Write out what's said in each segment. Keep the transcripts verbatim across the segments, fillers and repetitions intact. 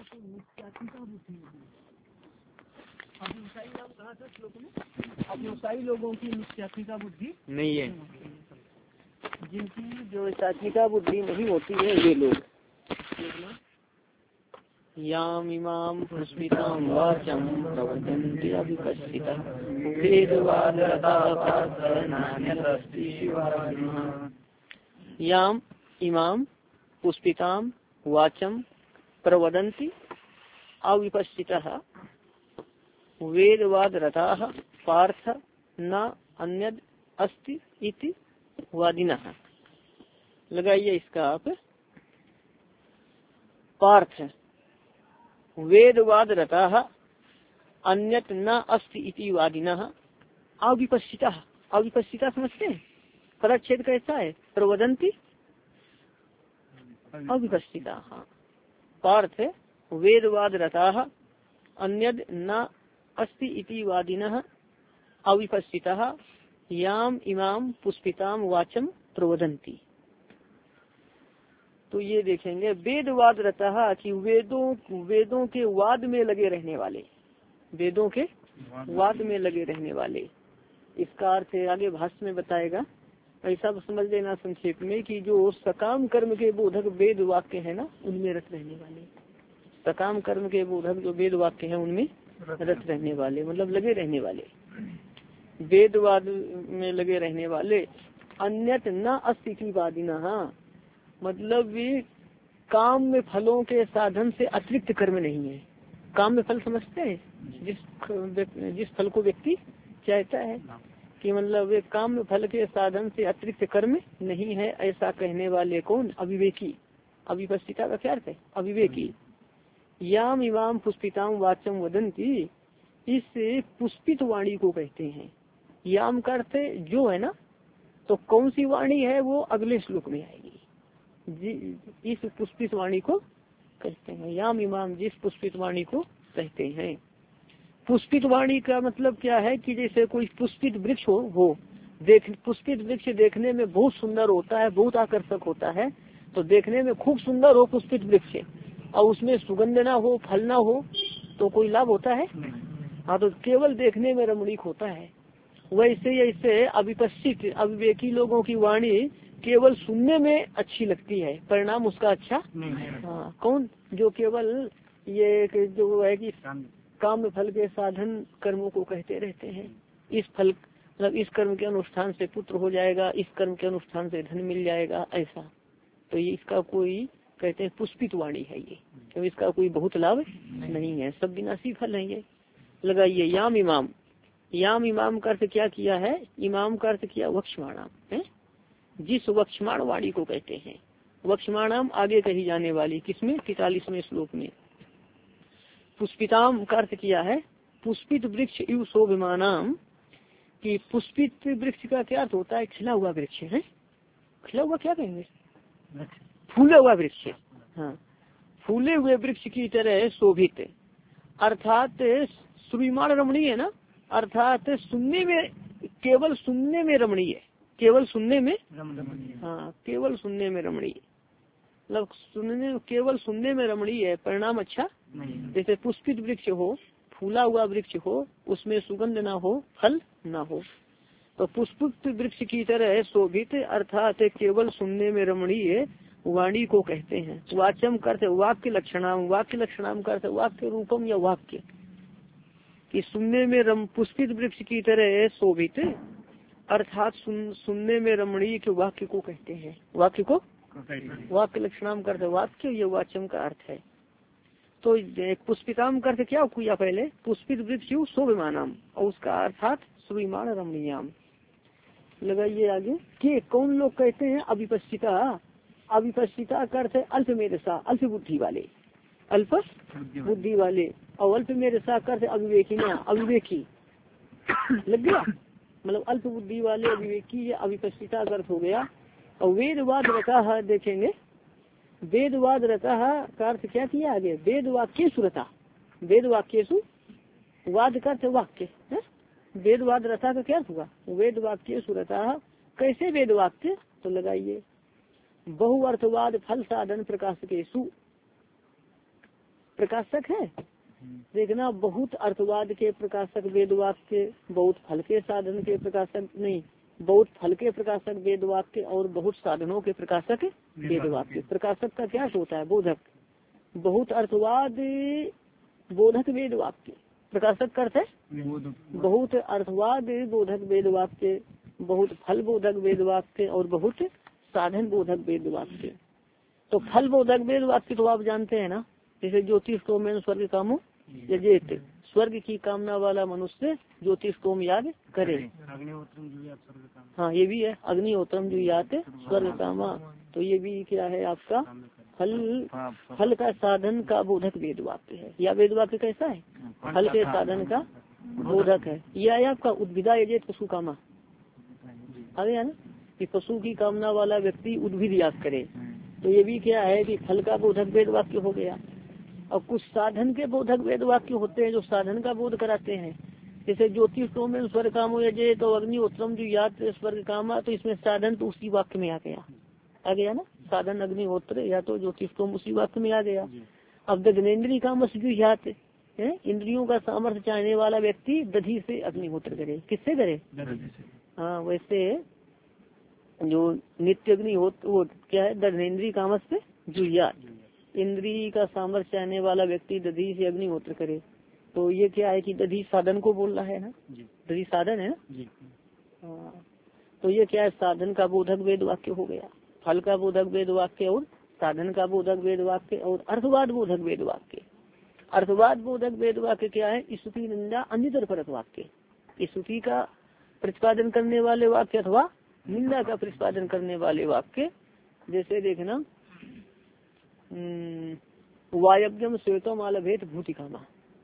मिथ्यात्मिका बुद्धि नहीं। अव्यवसायी नाम कहा था श्लोक में, अव्यवसायी लोगों की मिथ्यात्मिका बुद्धि नहीं है। जिनकी व्यवसायिका बुद्धि नहीं होती है वे लोग याम इमाम पुष्पिताम वाचम प्रवदन्ति अविपश्चितः याम इमाम पुष्पिताम वाचम प्रवदन्ति अविपश्चितः वेदवाद रताः पार्थ न अन्यद अस्ति इति वादिनः। लगाइए इसका आप। पार्थ वेदवाद रताः अन्यत न अस्ति इति वादिनः अविपश्चितः। अविपश्चिता समझते हैं? पदच्छेद कैसा है? प्रवदन्ति अविपश्चिता। पार्थ वेदवाद रताः अन्यद न अस्ति इति वादिनः अविपश्चितः याम इमाम पुष्पिताम वाचम प्रवदन्ति। तो ये देखेंगे वेदवाद रता कि वेदों वेदों के वाद में लगे रहने वाले, वेदों के वाद में लगे रहने वाले। इसका अर्थ आगे भाष्य में बताएगा। ऐसा समझ लेना संक्षेप में कि जो सकाम कर्म के बोधक वेद वाक्य है ना, उनमें रत रहने वाले। सकाम कर्म के बोधक जो वेद वाक्य है उनमें रत रहने वाले, मतलब लगे रहने वाले, वेदवाद में लगे रहने वाले। अन्यत न अस्ति वादिना, मतलब वे काम में फलों के साधन से अतिरिक्त कर्म नहीं है। काम में फल समझते हैं? जिस जिस फल को व्यक्ति चाहता है कि मतलब वे काम में फल के साधन से अतिरिक्त कर्म नहीं है, ऐसा कहने वाले कौन? अविवेकी। अविपश्चिता का क्या अर्थ है? अविवेकी। याम इमाम पुष्पिताम वाचम वदंती, इस पुष्पित वाणी को कहते हैं। याम का अर्थ जो है ना, तो कौन सी वाणी है वो अगले श्लोक में आएगी। इस पुष्पित वाणी को कहते हैं याम इमाम, जिस पुष्पित वाणी को कहते हैं। पुष्पित वाणी का मतलब क्या है कि जैसे कोई पुष्पित वृक्ष हो, वो देख पुष्पित वृक्ष देखने में बहुत सुंदर होता है, बहुत आकर्षक होता है। तो देखने में खूब सुंदर हो पुष्पित वृक्ष और उसमें सुगंध ना हो, फल ना हो, तो कोई लाभ होता है? हाँ, तो केवल देखने में रमणीक होता है। वैसे ऐसे अविपश्चित अविवेकी लोगों की वाणी केवल सुनने में अच्छी लगती है, परिणाम उसका अच्छा नहीं है। हाँ, कौन? जो केवल ये जो है कि काम फल के साधन कर्मों को कहते रहते हैं। इस फल मतलब इस कर्म के अनुष्ठान से पुत्र हो जाएगा, इस कर्म के अनुष्ठान से धन मिल जाएगा, ऐसा। तो ये इसका कोई कहते हैं पुष्पित वाणी है ये, तो इसका कोई बहुत लाभ नहीं, नहीं है, सब विनाशी फल है ये। लगाइए याम इमाम। याम इमाम का अर्थ क्या किया है? इमाम का अर्थ किया वक्षमाणाम है, जिस वक्षमाण वाणी को कहते हैं। वक्षमाणाम आगे कही जाने वाली, किसमें? तैतालीसवें श्लोक में। पुष्पिताम का अर्थ किया है पुष्पित वृक्ष इव शोभमानाम, कि पुष्पित वृक्ष का क्या अर्थ होता है? खिला हुआ वृक्ष है। खिला हुआ क्या कहेंगे? फूला हुआ वृक्ष। हाँ, फूले हुए वृक्ष की तरह शोभित, अर्थात श्रीमान रमणीय है ना, अर्थात सुनने में, केवल सुनने में रमणीय, केवल सुनने में, हाँ केवल सुनने में रमणीय, मतलब सुनने केवल सुनने में रमणीय है, परिणाम अच्छा नहीं। जैसे पुष्पित वृक्ष हो, फूला हुआ वृक्ष हो, उसमें सुगंध ना हो, फल ना हो, तो पुष्पित वृक्ष की तरह शोभित अर्थात केवल सुनने में रमणीय वाणी को कहते हैं। वाचम करते वाक्य लक्षणाम, वाक्य लक्षणाम करते वाक्य रूपम या वाक्य, कि सुनने में रम पुष्पित वृक्ष की तरह शोभित अर्थात सुन, सुनने में रमणीय के वाक्य को कहते हैं। वाक्य को वाक्य लक्षणाम करते वाक्य, ये वाचम का अर्थ है। तो पुष्पिताम करते क्या किया पहले? पुष्पित वृक्ष शोभमानम, और उसका अर्थात श्रीमान रमणीयाम। लगाइए आगे कि कौन लोग कहते हैं? अविपश्चिता। अविपश्चिता का अर्थ है अल्प मेधसा, अल्प बुद्धि वाले, अल्प बुद्धि वाले, और अल्प मेधसा का अर्थ अविवेकी ना, अविवेकी लग गया, मतलब अल्प बुद्धि वाले अविवेकी, ये अविपश्चिता का अर्थ हो गया। और वेदवाद रता है, देखेंगे वेदवाद रता का अर्थ क्या किया आगे? वेद वाक्य सुरता, वेद वाक्य सु वाद का अर्थ वाक्य है। वेदवाद रता का क्या अर्थ हुआ? वेद वाक्य सुरता। कैसे वेद वाक्य? तो लगाइए बहुअर्थवाद फल साधन प्रकाश के सु, प्रकाशक है। देखना, बहुत अर्थवाद के प्रकाशक वेद वाक्य, बहुत फल के साधन के प्रकाशक नहीं, बहुत फल के प्रकाशक वेद वाक्य और बहुत साधनों के प्रकाशक वेद वाक्य। प्रकाशक का क्या होता है? बोधक। बहुत अर्थवाद बोधक वेद वाक्य, प्रकाशक का अर्थ है बहुत अर्थवाद बोधक वेद वाक्य, बहुत फल बोधक वेद वाक्य और बहुत साधन बोधक वेद वाक्य। तो फल बोधक वेद वाक्य तो आप जानते हैं ना, जैसे ज्योतिष को में स्वर्ग कामो यजेत, स्वर्ग की कामना वाला मनुष्य ज्योतिष को याद करे। हाँ, ये भी है, अग्निहोत्रम जो याद स्वर्ग कामा। तो ये भी क्या है आपका फल फल का साधन का बोधक वेद वाक्य है। या वेद वाक्य कैसा है? फल के साधन का बोधक है। यह है आपका उद्भिदा यजेत पशु कामा, आ गया ना, कि पशु की कामना वाला व्यक्ति उद्भिद याग करे। तो ये भी क्या है कि फल का बोधक वेद वाक्य हो गया। और कुछ साधन के बोधक वेद वाक्य होते हैं जो साधन का बोध कराते हैं, जैसे ज्योतिष को में स्वर्ग कामो यजे, तो अग्निहोत्रम जो याद स्वर्ग कामा, तो इसमें साधन तो उसी वाक्य में आ गया आ गया ना, साधन अग्निहोत्र या तो ज्योतिष को उसी वाक्य में आ गया। अब दग्नेन्द्रीय कामस जो याद है, इंद्रियों का सामर्थ्य चाहने वाला व्यक्ति दधी से अग्निहोत्र करे। किससे करे? हाँ, वैसे जो नित्य अग्निहोत्र वो क्या है? दग्नेन्द्रीय कामस से जुया, इंद्रिय का सामर्थ्य चाहने वाला व्यक्ति दधी से अग्निहोत्र करे। तो ये क्या है कि दधी साधन को बोल रहा है ना, दधी साधन है ना। हाँ, तो ये क्या है? साधन का बोधक वेद वाक्य हो गया, फल का बोधक वेद वाक्य और साधन का बोधक वेद वाक्य और अर्थवाद बोधक वेद वाक्य। अर्थवाद बोधक वेद वाक्य क्या है? स्तुति निंदा अन्यतर परक वाक्य, स्तुति का प्रतिपादन करने वाले वाक्य अथवा निंदा का प्रतिपादन करने वाले वाक्य। जैसे देखना, वायव्यम श्वेतम आलभेत भूतिकामा,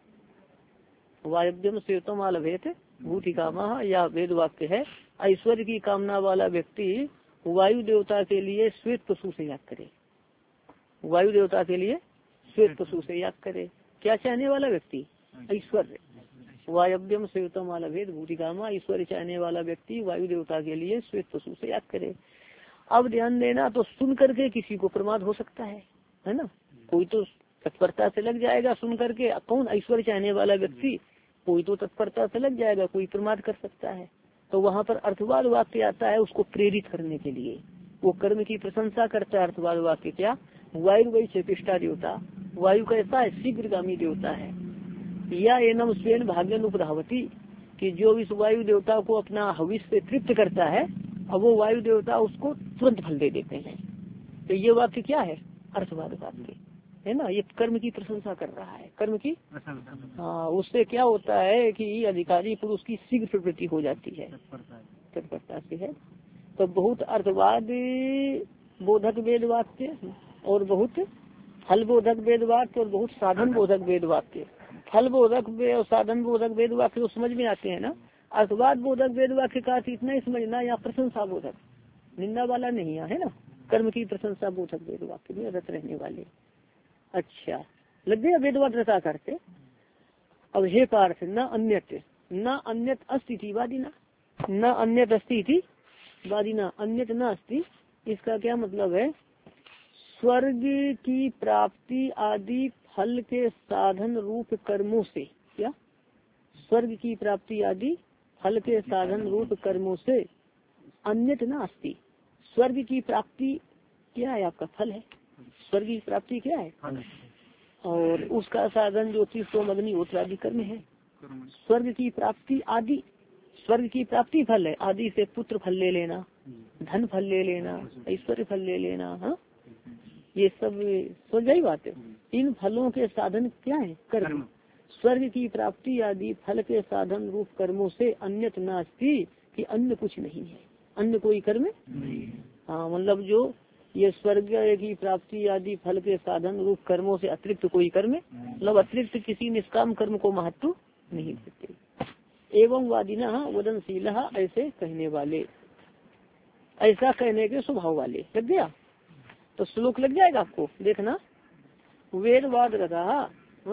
वायव्यम श्वेतम आलभेत भूतिकामा, या वेद वाक्य है ऐश्वर्य की कामना वाला व्यक्ति वायु देवता के लिए श्वेत पशु से याग करे। वायु देवता के लिए श्वेत पशु से याग करे। क्या चाहने वाला व्यक्ति? ऐश्वर्य। वायव्यम श्वेतम आलभेत भूतिकामा, ऐश्वर्य चाहने वाला व्यक्ति वायु देवता के लिए श्वेत पशु से याग करे। अब ध्यान देना, तो सुन करके किसी को प्रमाद हो सकता है, है ना। कोई तो तत्परता से लग जाएगा सुन करके, कौन? ऐश्वर्य चाहने वाला व्यक्ति, कोई तो तत्परता से लग जाएगा, कोई प्रमाद कर सकता है। तो वहाँ पर अर्थवाद वाक्य आता है उसको प्रेरित करने के लिए, वो कर्म की प्रशंसा करता है। अर्थवाद वाक्य क्या? वायु वही चेपिष्टा देवता, वायु कैसा है? शीघ्रगामी देवता है। या एनम स्वयं भाग्यन उपधावती, कि जो इस वायु देवता को अपना हविष्य से तृप्त करता है, अब वो वायु देवता उसको तुरंत फल दे देते हैं। तो ये वाक्य क्या है? अर्थवाद वाक्य है ना। ये कर्म की प्रशंसा कर रहा है, कर्म की। हाँ, उससे क्या होता है कि अधिकारी पुरुष की शीघ्र प्रवृत्ति हो जाती है, तत्परता से है। तो बहुत अर्थवाद बोधक वेद वाक्य और बहुत फल बोधक वेद वाक्य और बहुत साधन बोधक वेद वाक्य। फल बोधक और साधन बोधक वेद वाक्य तो समझ में आते हैं ना। अर्थवाद बोधक वेद वाक्य का इतना ही समझना, या प्रशंसा बोधक, निंदा वाला नहीं है ना, कर्म की प्रशंसा बोधक वेद वाक्य में रत रहने वाले। अच्छा, लग गया वेद वाक्य रता करते। अब हे पार्थ, न अन्यत न अन्यत अस्ति वादिना, न अन्यत अस्ति वादिना, अन्यत न अस्ति, इसका क्या मतलब है? स्वर्ग की प्राप्ति आदि फल के साधन रूप कर्मों से, क्या? स्वर्ग की प्राप्ति आदि फल के साधन रूप कर्मों से अन्यत न अस्ति। स्वर्ग की प्राप्ति क्या है? आपका फल है। स्वर्ग की प्राप्ति क्या है? और उसका साधन ज्योतिष सोम अग्निहोत्र आदि कर्म है। स्वर्ग की प्राप्ति आदि, स्वर्ग की प्राप्ति फल है, आदि से पुत्र फल ले लेना, धन फल ले लेना, ऐश्वर्य फल ले लेना। हाँ, ये सब समझ गई बात है। इन फलों के साधन क्या है? कर्म। स्वर्ग की प्राप्ति आदि फल के साधन रूप कर्मों से अन्यत नास्ति, कि अन्य कुछ नहीं है, अन्य कोई कर्म नहीं। हाँ, मतलब जो ये स्वर्ग की प्राप्ति आदि फल के साधन रूप कर्मों से अतिरिक्त कोई कर्म, मतलब अतिरिक्त किसी निष्काम कर्म को महत्व नहीं देते। एवं वादिना वदनशील, ऐसे कहने वाले, ऐसा कहने के स्वभाव वाले। लग गया? तो श्लोक लग जाएगा आपको, देखना। वेदवाद रहा,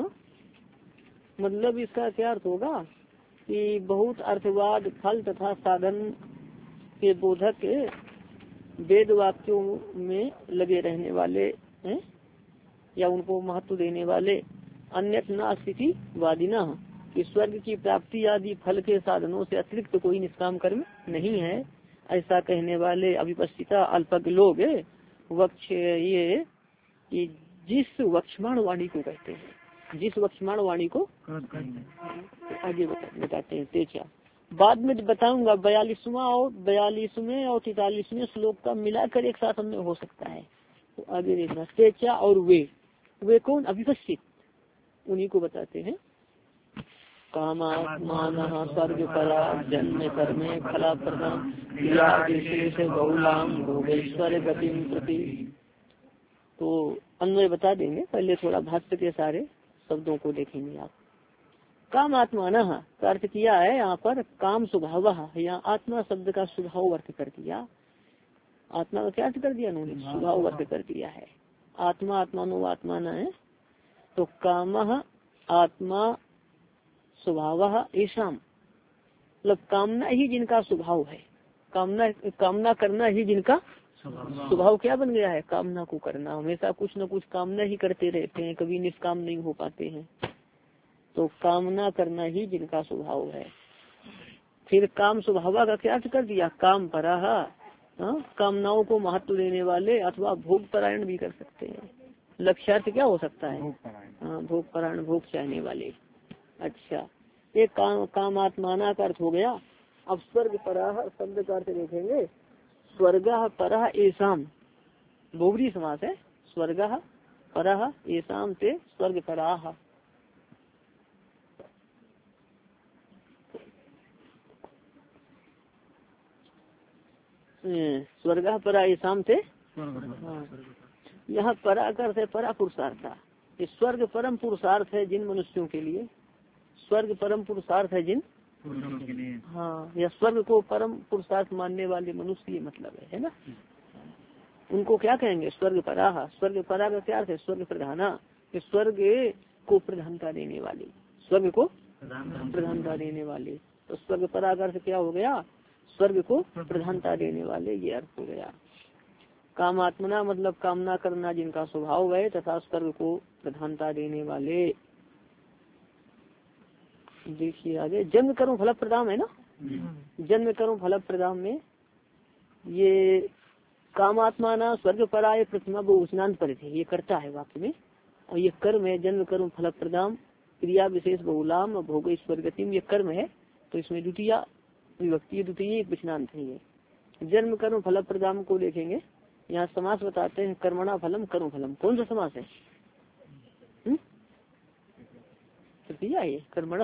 मतलब इसका क्या अर्थ होगा कि बहुत अर्थवाद फल तथा साधन के बोधक वेद वाक्यों में लगे रहने वाले हैं, या उनको महत्व देने वाले अन्यत न स्थिति वादिना, कि स्वर्ग की प्राप्ति आदि फल के साधनों से अतिरिक्त कोई निष्काम कर्म नहीं है, ऐसा कहने वाले अविपस्थिता अल्पज्ञ लोग वक्ष ये कि जिस वक्षमाण वाणी को कहते हैं, जिस वक्षमाण वाणी को आगे बताते हैं तेजा। बाद में बताऊंगा बयालीसवां और बयालीसवें और तैतालीसवें श्लोक का मिलाकर एक साथ हमने हो सकता है, तो आगे देखना। तेजा और वे वे कौन? अविपस्थित, उन्हीं को बताते हैं। कामात्मान स्वर्ग परा जन्म कर्मे फला प्रदान क्रिया विशेष बहुलाम भोगेश्वर गतिम प्रति। तो अन्वय बता देंगे, पहले थोड़ा भाष्य के सारे शब्दों को देखेंगे आप। काम आत्मान का अर्थ किया है यहाँ पर काम स्वभाव, यहाँ आत्मा शब्द का स्वभाव अर्थ कर दिया। आत्मा का क्या अर्थ कर दिया उन्होंने? स्वभाव अर्थ कर दिया है। आत्मा आत्मानो आत्मान है, तो काम आत्मा स्वभाव ऐसा, मतलब कामना ही जिनका स्वभाव है, कामना कामना करना ही जिनका स्वभाव क्या बन गया है? कामना को करना, हमेशा कुछ न कुछ कामना ही करते रहते हैं, कभी निष्काम नहीं हो पाते हैं। तो कामना करना ही जिनका स्वभाव है। फिर काम स्वभाव का क्या अर्थ कर दिया? काम पराह, कामनाओं को महत्व देने वाले, अथवा भोग परायण भी कर सकते हैं। लक्ष्यार्थ क्या हो सकता है? हाँ, भोग परायण, भोग चाहने वाले। अच्छा, एक काम कामात्माना का अर्थ हो गया। अब स्वर्ग पराह शब्द का अर्थ देखेंगे। स्वर्ग परह एसाम, बहुब्री समास है। स्वर्ग परह एसाम से स्वर्ग पराह। स्वर्ग परा एसाम से, यहाँ परा का अर्थ है परा पुरुषार्थ। स्वर्ग परम पुरुषार्थ है जिन मनुष्यों के लिए, स्वर्ग परम पुरुषार्थ है जिन, हाँ, या स्वर्ग को परम पुरुषार्थ मानने वाले मनुष्य, ये मतलब है, है ना। उनको क्या कहेंगे? स्वर्ग पराह। स्वर्ग परा का क्या अर्थ है? स्वर्ग प्रधाना, स्वर्ग को प्रधानता देने वाले, स्वर्ग को प्रधानता देने वाले। तो स्वर्ग परा का अर्थ क्या हो गया? स्वर्ग को प्रधानता देने वाले, ये अर्थ हो गया। कामात्मना मतलब कामना करना जिनका स्वभाव है, तथा स्वर्ग को प्रधानता देने वाले। देखिए आगे, जन्म कर्म फल प्रदान है ना, जन्म कर्म फल प्रदान में ये कामात्माना स्वर्ग पराय प्रतिमा बहुवचनांत पर थे, ये करता है वाक्य में, और ये कर्म है जन्म कर्म फल प्रदान क्रिया विशेष बहुलाम भोग ईश्वर गतिम, ये कर्म है। तो इसमें द्वितीय विभक्ति, द्वितीय वचनांत है। ये जन्म कर्म फल प्रदान को देखेंगे, यहाँ समास बताते हैं कर्मणा फलम कर्म फलम। कौन सा समास है? तृतीय है ये, कर्मणा,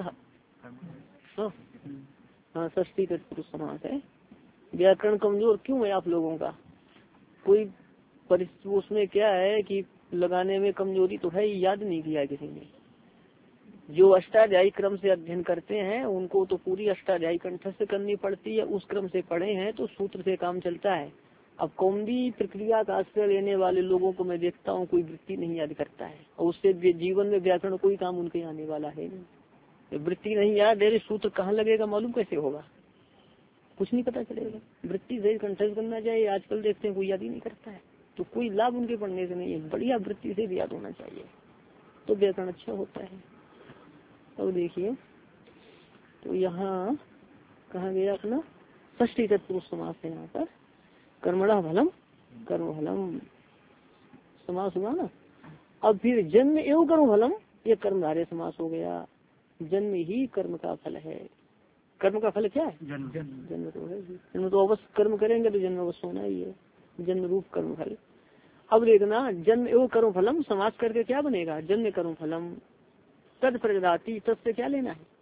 हाँ, षष्ठी तत्पुरुष समास है। व्याकरण कमजोर क्यों है आप लोगों का? कोई परिस्थिति उसमें क्या है कि लगाने में कमजोरी तो है, याद नहीं किया किसी ने। जो अष्टाध्यायी क्रम से अध्ययन करते हैं उनको तो पूरी अष्टाध्यायी कंठस्थ करनी पड़ती है, उस क्रम से पढ़े हैं तो सूत्र से काम चलता है। अब कौमदी प्रक्रिया का आश्रय लेने वाले लोगों को मैं देखता हूँ कोई वृत्ति नहीं याद करता है, और उससे जीवन में व्याकरण कोई काम उनके आने वाला है नहीं। वृत्ति नहीं याद है, सूत्र कहाँ लगेगा मालूम कैसे होगा? कुछ नहीं पता चलेगा। वृत्ति से कंठस्थ करना चाहिए, आजकल देखते हैं कोई याद ही नहीं करता है, तो कोई लाभ उनके पढ़ने से नहीं है। बढ़िया वृत्ति से भी याद होना चाहिए तो व्याकरण अच्छा होता है। अब देखिए, तो यहाँ कहा गया अपना षष्ठी तत्पुरुष समास है यहाँ पर। कर्मणा फलम कर्म फलम समास हुआ ना। अब फिर जन्म एवं कर्म फलम, ये कर्मधारय समास हो गया। जन्म ही कर्म का फल है। कर्म का फल क्या है? जन्म। जन्म तो है, जन्म तो अवश्य कर्म करेंगे तो जन्म अवश्य होना ही है, जन्म रूप कर्म फल। अब देखना, जन्म एवं कर्म फलम समास करके क्या बनेगा? जन्म कर्म फलम तद प्रजाति, तद से क्या लेना है?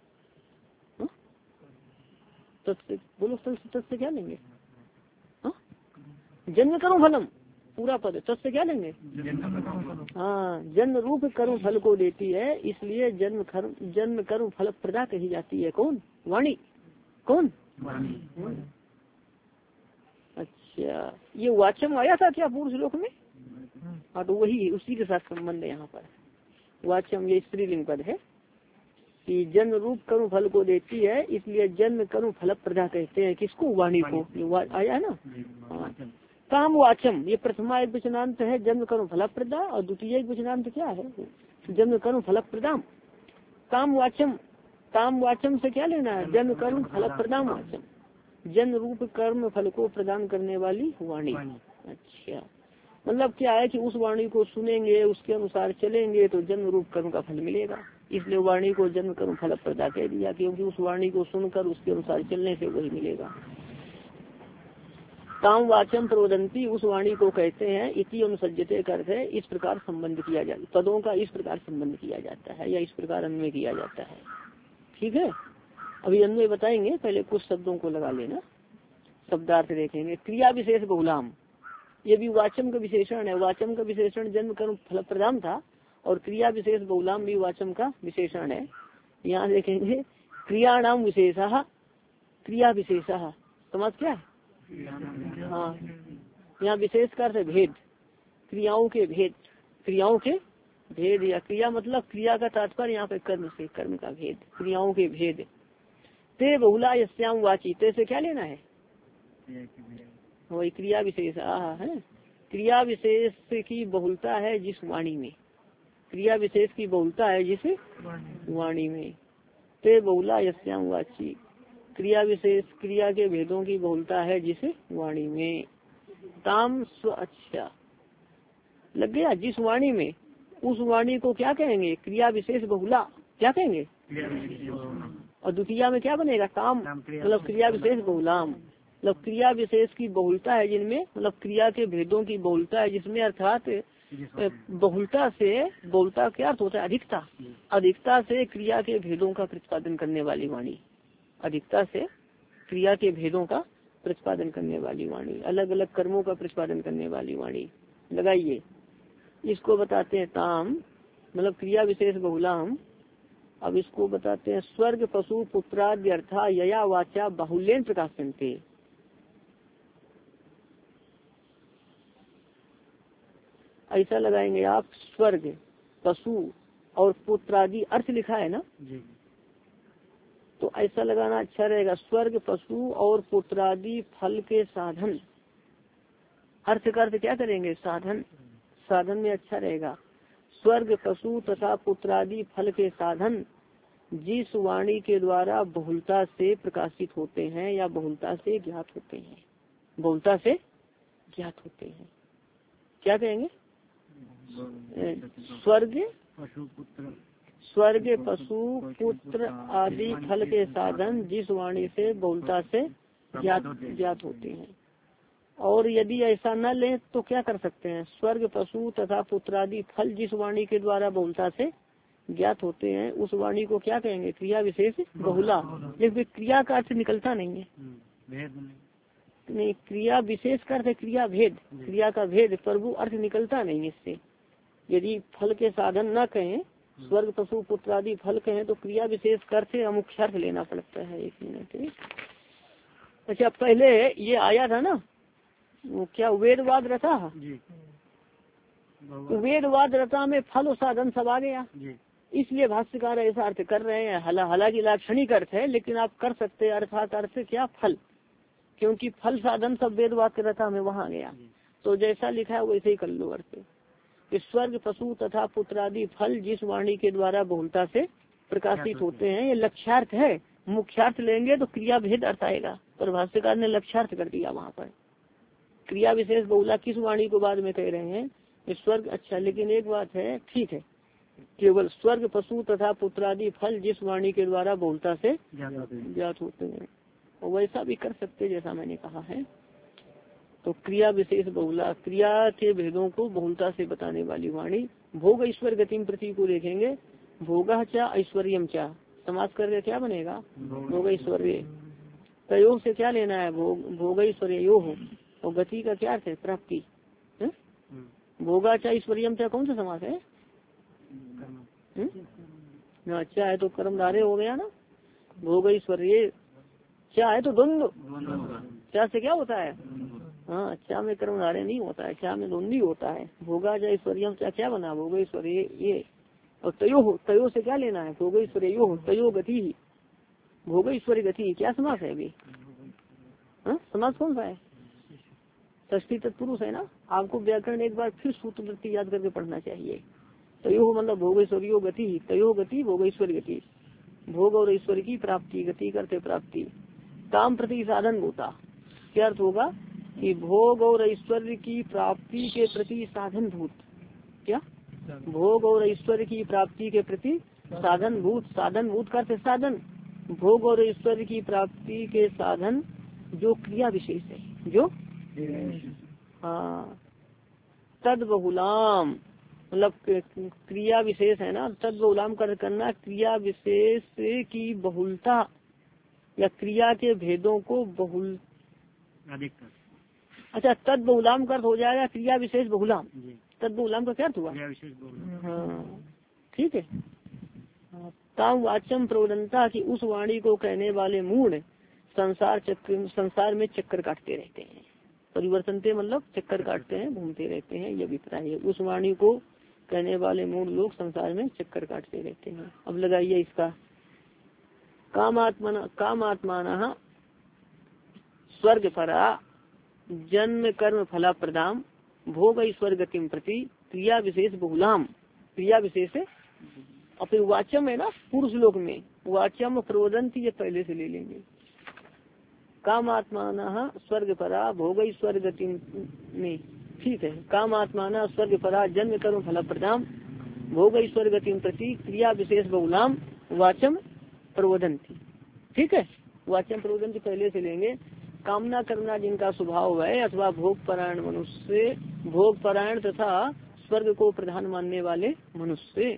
तद से बोलो, तद से क्या लेंगे? जन्म कर्म फलम पूरा पद, तद से क्या लेंगे? हाँ, जन्म रूप कर्म फल को देती है, इसलिए जन्म कर्म जन्म कर्म फल प्रदा कही जाती है। कौन? वाणी। कौन? वाणी। अच्छा, ये वाचम आया था क्या पूर्व श्लोक में? हाँ, तो वही उसी के साथ संबंध है यहाँ पर। वाचम ये स्त्रीलिंग पद है कि जन्म रूप कर्म फल को देती है, इसलिए जन्म कर्म फल प्रदा कहते हैं। किसको? वाणी को। जो आया है ना, हाँ। काम वाचम ये प्रथमा एक वचनांत है जन्म कर्म फल प्रदा, और द्वितीय एक वचनांत क्या है? जन्म कर्म फल प्रदाम। काम वाचम, काम वाचम से क्या लेना है? जन्म कर्म फल प्रदाम वाचम, जन्म रूप कर्म फल को प्रदान करने वाली वाणी। अच्छा, मतलब क्या है कि उस वाणी को सुनेंगे, उसके अनुसार चलेंगे तो जन्म रूप कर्म का फल मिलेगा। इसलिए वाणी को जन्म कर्म फल प्रदा कह दिया, क्योंकि उस वाणी को सुनकर उसके अनुसार चलने से वही मिलेगा। काम वाचम प्रोदंती, उस वाणी को कहते हैं। इति अनुसज्जते अर्थ है इस प्रकार संबंध किया जाता, पदों का इस प्रकार संबंध किया जाता है या इस प्रकार अन्वय किया जाता है। ठीक है, अभी अन्वय बताएंगे, पहले कुछ शब्दों को लगा लेना, शब्दार्थ देखेंगे। क्रिया विशेष बहुलाम, ये भी वाचम का विशेषण है। वाचम का विशेषण जन्म कर्म फल प्रदान था, और क्रिया विशेष बहुलाम भी वाचम का विशेषण है। यहाँ देखेंगे क्रिया नाम विशेषः, क्रिया विशेषः समझ क्या है? हाँ, यहाँ विशेष का अर्थ है भेद, क्रियाओं के भेद, क्रियाओं के भेद, या क्रिया मतलब क्रिया का तात्पर्य यहाँ पे कर्म से, कर्म का भेद, क्रियाओं के भेद। ते बहुला यस्याम वाची, ते से क्या लेना है? वही क्रिया विशेष है, क्रिया विशेष की बहुलता है जिस वाणी में, क्रिया विशेष की बहुलता है जिस वाणी में। ते बहुला यस्याम वाची, क्रिया विशेष क्रिया के भेदों की बहुलता है जिस वाणी में। ताम स्व, अच्छा लग गया, जिस वाणी में, उस वाणी को क्या कहेंगे? क्रिया विशेष बहुला, क्या कहेंगे? और द्वितीय में क्या बनेगा? काम, मतलब क्रिया विशेष बहुलाम, मतलब क्रिया विशेष की बहुलता है जिनमें, मतलब क्रिया के भेदों की बहुलता है जिसमें, अर्थात बहुलता से, बहुलता क्या अर्थ होता है? अधिकता, अधिकता से क्रिया के भेदों का प्रतिपादन करने वाली वाणी, अधिकता से क्रिया के भेदों का प्रतिपादन करने वाली वाणी, अलग अलग कर्मों का प्रतिपादन करने वाली वाणी। लगाइए, इसको बताते हैं ताम, मतलब क्रिया विशेष बहुलाम। अब इसको बताते हैं स्वर्ग पशु पुत्रादि अर्था यया वाचा बाहुल्यन प्रकाशनते। ऐसा लगाएंगे आप, स्वर्ग पशु और पुत्रादि अर्थ लिखा है ना जी, तो ऐसा लगाना अच्छा रहेगा। स्वर्ग पशु और पुत्रादि फल के साधन, अर्थ का अर्थ क्या करेंगे? साधन, साधन में अच्छा रहेगा। स्वर्ग पशु तथा पुत्रादि फल के साधन जिस वाणी के द्वारा बहुलता से प्रकाशित होते हैं या बहुलता से ज्ञात होते हैं, बहुलता से ज्ञात होते हैं, क्या कहेंगे? स्वर्ग पशु पुत्र, स्वर्ग पशु पुत्र आदि फल के साधन जिस वाणी से बहुलता से ज्ञात ज्ञात होते हैं। और यदि ऐसा न ले तो क्या कर सकते हैं? स्वर्ग पशु तथा पुत्रादि फल जिस वाणी के द्वारा बहुलता से ज्ञात होते हैं, उस वाणी को क्या कहेंगे? क्रिया विशेष बहुला। लेकिन क्रिया का अर्थ निकलता नहीं है, नहीं, क्रिया विशेष का अर्थ है क्रिया भेद, क्रिया का भेद, पर वो अर्थ निकलता नहीं इससे। यदि फल के साधन न कहें, स्वर्ग पशु पुत्रादि फल कहें, तो क्रिया विशेष का अर्थ मुख्यार्थ लेना पड़ता है। एक मिनट, अच्छा पहले ये आया था ना, वो क्या वेदवाद रथा, वेदवाद रथा में फल और साधन सब आ गया, इसलिए भाष्यकार ऐसा अर्थ कर रहे हैं। हालांकि हला लाक्षणिक अर्थ है, लेकिन आप कर सकते हैं अर्थात अर्थ क्या? फल, क्योंकि फल साधन सब वेदवाद के रथा में वहाँ गया, तो जैसा लिखा है वैसे ही कर लो अर्थ। स्वर्ग पशु तथा पुत्रादि फल जिस वाणी के द्वारा बहुलता से प्रकाशित होते हैं, ये लक्ष्यार्थ है। मुख्यार्थ लेंगे तो क्रिया भेद अर्थ आएगा, पर भाष्यकार ने लक्ष्यार्थ कर दिया वहाँ पर। क्रिया विशेष बहुला किस वाणी को बाद में कह रहे हैं? स्वर्ग, अच्छा, लेकिन एक बात है, ठीक है, केवल स्वर्ग पशु तथा पुत्रादि फल जिस वाणी के द्वारा बहुलता से ज्ञात होते हैं, और वैसा भी कर सकते जैसा मैंने कहा है। तो क्रिया विशेष बहुला, क्रिया के भेदों को बहुलता से बताने वाली वाणी। भोग ईश्वर गतिम प्रति को देखेंगे, भोगा चा ऐश्वर्यम चा, समास करके क्या बनेगा? भोग ऐश्वर्य। तयोग से क्या लेना है? भोग भोग ऐश्वर्य यो हो, और गति का क्या अर्थ है? प्राप्ति। भोगा चा ऐश्वर्यम चा कौन सा समास है? अच्छा है तो कर्मधारय हो गया ना, भोग ऐश्वर्य। क्या है तो द्वंद्व, क्या से क्या होता है? हाँ, अच्छा में कर्मधारय नहीं होता है, क्या में द्वंद्वी होता है। भोगा चा ऐश्वर्यम चा क्या बना? भोग ऐश्वर्य ये। और तयो हो, तयो से क्या लेना है? भोग ऐश्वर्य यो हो, तयो गति ही, भोग ऐश्वर्य गति, क्या समास है अभी? हाँ, समास कौन सा है? षष्ठी तत्पुरुष है ना। आपको व्याकरण एक बार फिर सूत्र याद करके पढ़ना चाहिए। तयो मतलब भोग ऐश्वर्यो गति, तयो गति भोग ऐश्वर्य गति, भोग और ईश्वर की प्राप्ति, गति करते प्राप्ति। काम प्रति साधन भूता, क्या अर्थ होगा कि भोग और ऐश्वर्य की प्राप्ति के प्रति साधन भूत, क्या भोग और ऐश्वर्य की प्राप्ति के प्रति साधन भूत, साधन भूत का अर्थ साधन, भोग और ऐश्वर्य की प्राप्ति के साधन जो क्रिया विशेष है, जो हाँ तद बहुलाम मतलब क्रिया विशेष है ना, तद बहुलाम कर करना क्रिया विशेष की बहुलता या क्रिया के भेदों को बहुल अधिकतर। अच्छा तद बहुलाम का अर्थ हो जाएगा क्रिया विशेष बहुलाम, तद बहुलाम का क्या अर्थ हुआ? क्रिया विशेष बहुलाम। हाँ ठीक है। ताम वाचम प्रवदनता की उस वाणी को कहने वाले मूढ़ संसार चक्र संसार में चक्कर काटते रहते हैं, परिवर्तनते मतलब चक्कर काटते हैं, घूमते रहते हैं, ये अभिप्राय है। उस वाणी को कहने वाले मूढ़ लोग संसार में चक्कर काटते रहते हैं। अब लगाइए इसका, काम आत्मा काम आत्मान स्वर्ग परा जन्म कर्म फला प्रदाम भोग ईश्वर गतिम प्रति क्रिया विशेष बहुलाम, क्रिया विशेष है और फिर वाचम है ना पूर्व श्लोक में, वाचम प्रवदंत ये पहले से ले लेंगे। काम आत्मान स्वर्ग परा भोग ईश्वर गति में, ठीक है, काम आत्मान स्वर्ग परा जन्म कर्म फल प्रदाम भोग ईश्वर गति प्रति क्रिया विशेष बहुलाम वाचम प्रवदंती, ठीक है। वाचम प्रवदंती पहले से लेंगे। कामना करना जिनका स्वभाव है अथवा भोग परायण मनुष्य, भोग परायण तथा स्वर्ग को प्रधान मानने वाले मनुष्य,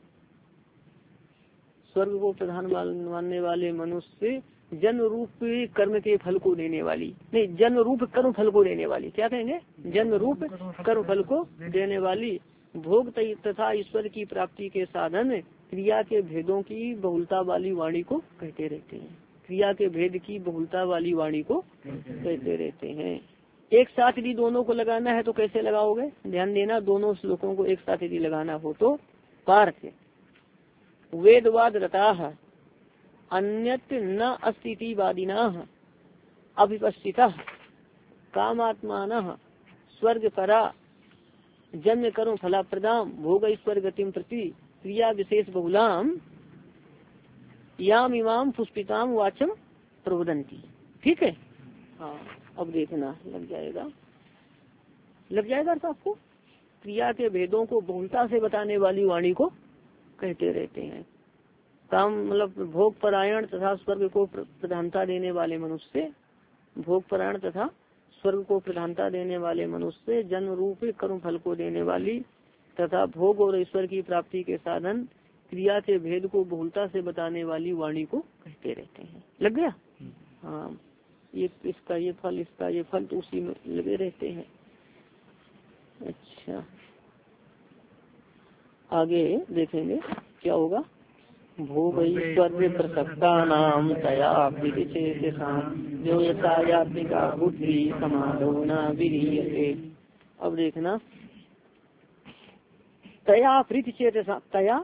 स्वर्ग को प्रधान मानने वाले मनुष्य जन्म रूप कर्म के फल को देने वाली, नहीं जन्म रूप कर्म फल को देने वाली, क्या कहेंगे, जन्म रूप कर्म फल को देने वाली, भोग तथा ईश्वर की प्राप्ति के साधन क्रिया के भेदों की बहुलता वाली वाणी को कहते रहते हैं, क्रिया के भेद की बहुलता वाली वाणी को कहते रहते हैं। एक साथ यदि दोनों को लगाना है तो कैसे लगाओगे, ध्यान देना, दोनों श्लोकों को एक साथ यदि लगाना हो तो पार्थ वेदवाद रता अन्यत्र न अस्तिवादिना अभिपस्थिता कामात्मान स्वर्ग परा जन्म कर्म फला प्रदाम भोग ईश्वर गतिम प्रति क्रिया विशेष बहुलाम याम इमाम पुष्पिताम वाचम प्रवदंती, ठीक है। हाँ अब देखना लग जाएगा, लग जाएगा अर्थ आपको, क्रिया के भेदों को बहुलता से बताने वाली वाणी को कहते रहते हैं। काम मतलब भोग परायण तथा स्वर्ग को प्रधानता देने वाले मनुष्य, भोग परायण तथा स्वर्ग को प्रधानता देने वाले मनुष्य, जन्म रूप कर्म फल को देने वाली तथा भोग और ईश्वर की प्राप्ति के साधन क्रिया के भेद को बहुलता से बताने वाली वाणी को कहते रहते हैं। लग गया? हाँ, ये इसका ये फल, इसका ये फल, तो उसी में लगे रहते हैं। अच्छा आगे देखेंगे क्या होगा। भोग ईश्वर्य प्रसक्ता नाम तया जो यथात्मिका बुद्धि समाधो न विरीयते। अब देखना, तया प्रीति चेतसा, तया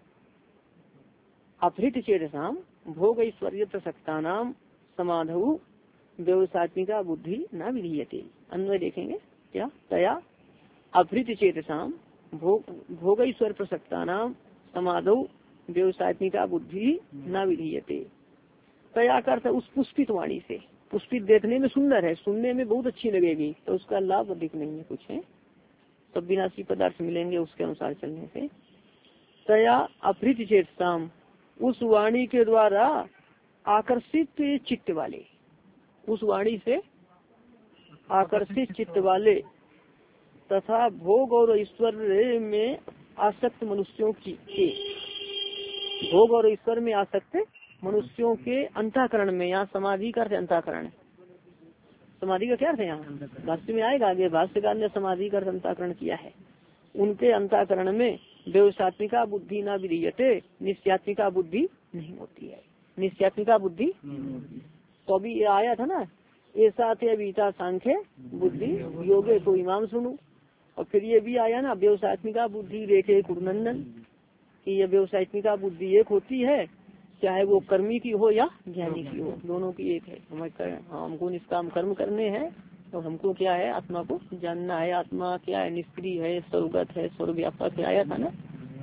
अपहृत चेतसाम भोग ऐश्वर्य प्रसक्ता नाम समाधौ व्यवसात्मिका बुद्धि न विधीयते। अन्वय देखेंगे क्या, तया अपहृत चेतसाम भोग भोग ऐश्वर्य प्रसक्ता नाम समाधौ व्यवसात्मिका बुद्धि न विधीयते। तया का अर्थ उस पुष्पित वाणी से, पुष्पित देखने में सुंदर है, सुनने में बहुत अच्छी लगेगी, तो उसका लाभ अधिक नहीं है कुछ है, सब विनाशी पदार्थ मिलेंगे उसके अनुसार चलने से। तया अपहृत चेतसाम उस वाणी के द्वारा आकर्षित चित्त वाले, उस वाणी से आकर्षित चित्त वाले तथा भोग और ईश्वर में आसक्त मनुष्यों की के भोग और ईश्वर में आसक्त मनुष्यों के अंतःकरण में, यहाँ समाधि का अर्थ अंतःकरण, समाधि का क्या अर्थ है यहाँ भाष्य में आएगा आगे, भाष्यकार ने समाधि का अर्थ अंतःकरण किया है, उनके अंतःकरण में व्यवसात्मिका बुद्धि न विधीयते, निश्चयात्मिका बुद्धि नहीं होती है, निश्चयात्मिका बुद्धि। तो अभी ये आया था ना, ऐसा थे अभिता सांख्य बुद्धि योगे तो इमाम सुनो, और फिर ये भी आया ना व्यवसात्मिका बुद्धि रेखे कुरनंदन, कि ये व्यवसायिका बुद्धि एक होती है, चाहे वो कर्मी की हो या ज्ञानी की हो, दोनों की एक है। हमें हमको निष्काम कर्म करने हैं, तो हमको क्या है आत्मा को जानना है, आत्मा क्या है, निष्क्रिय है, सर्वगत है, सर्वव्यापक है, आया था ना।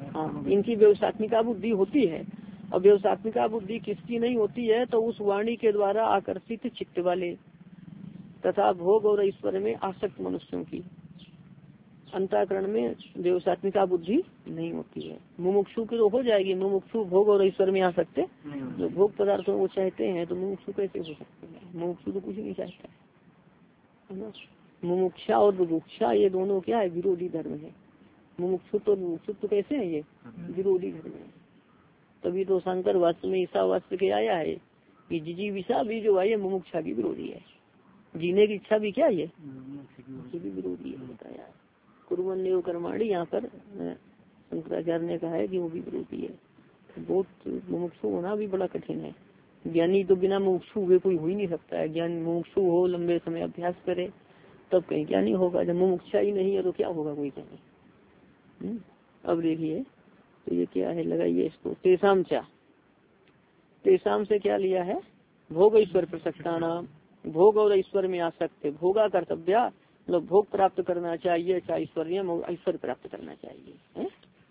हाँ, इनकी व्यवसात्मिका बुद्धि होती है। और व्यवसात्मिका बुद्धि किसकी नहीं होती है, तो उस वाणी के द्वारा आकर्षित चित्त वाले तथा भोग और ईश्वर में आसक्त मनुष्यों की। अंतःकरण में व्यवसात्मिका बुद्धि नहीं होती है। मुमुक्षु की तो हो जाएगी, मुमुक्षु भोग और ईश्वर में आ सकते, जो भोग पदार्थों को चाहते हैं तो मुमुक्षु कैसे हो सकते हैं, मुमुक्षु तो कुछ नहीं चाहता है ना। मुमुक्षा और बुभुक्षा ये दोनों क्या है, विरोधी धर्म है। मुमुक्षु तो मुमुक्षु तो कैसे है, ये विरोधी धर्म है। तभी तो शंकर वास्तव में ईसा वास्तव के आया है कि जिजीविषा भी जो है मुमुक्षा की विरोधी है, जीने की इच्छा भी क्या ये भी विरोधी है बताया। कुर्बन देव कर्माणी यहाँ पर शंकराचार्य ने कहा है कि वो भी विरोधी है। बहुत मुमुक्षु होना भी बड़ा कठिन है। ज्ञानी तो बिना मुमुक्षु हुए कोई हो ही नहीं सकता है। ज्ञान मुमुक्षु हो, लंबे समय अभ्यास करे तब कहीं ज्ञानी होगा। जब मुमुक्षा ही नहीं है तो क्या होगा कोई कहीं। अब देखिए तो ये क्या है, लगाइए इसको। तेसाम चा, तेसाम से क्या लिया है, भोग ईश्वर प्रसक्ता नाम, भोग और ईश्वर में आसक्त, भोगा कर्तव्या मतलब भोग प्राप्त करना चाहिए, चाहे ईश्वरीय ईश्वर प्राप्त करना चाहिए है?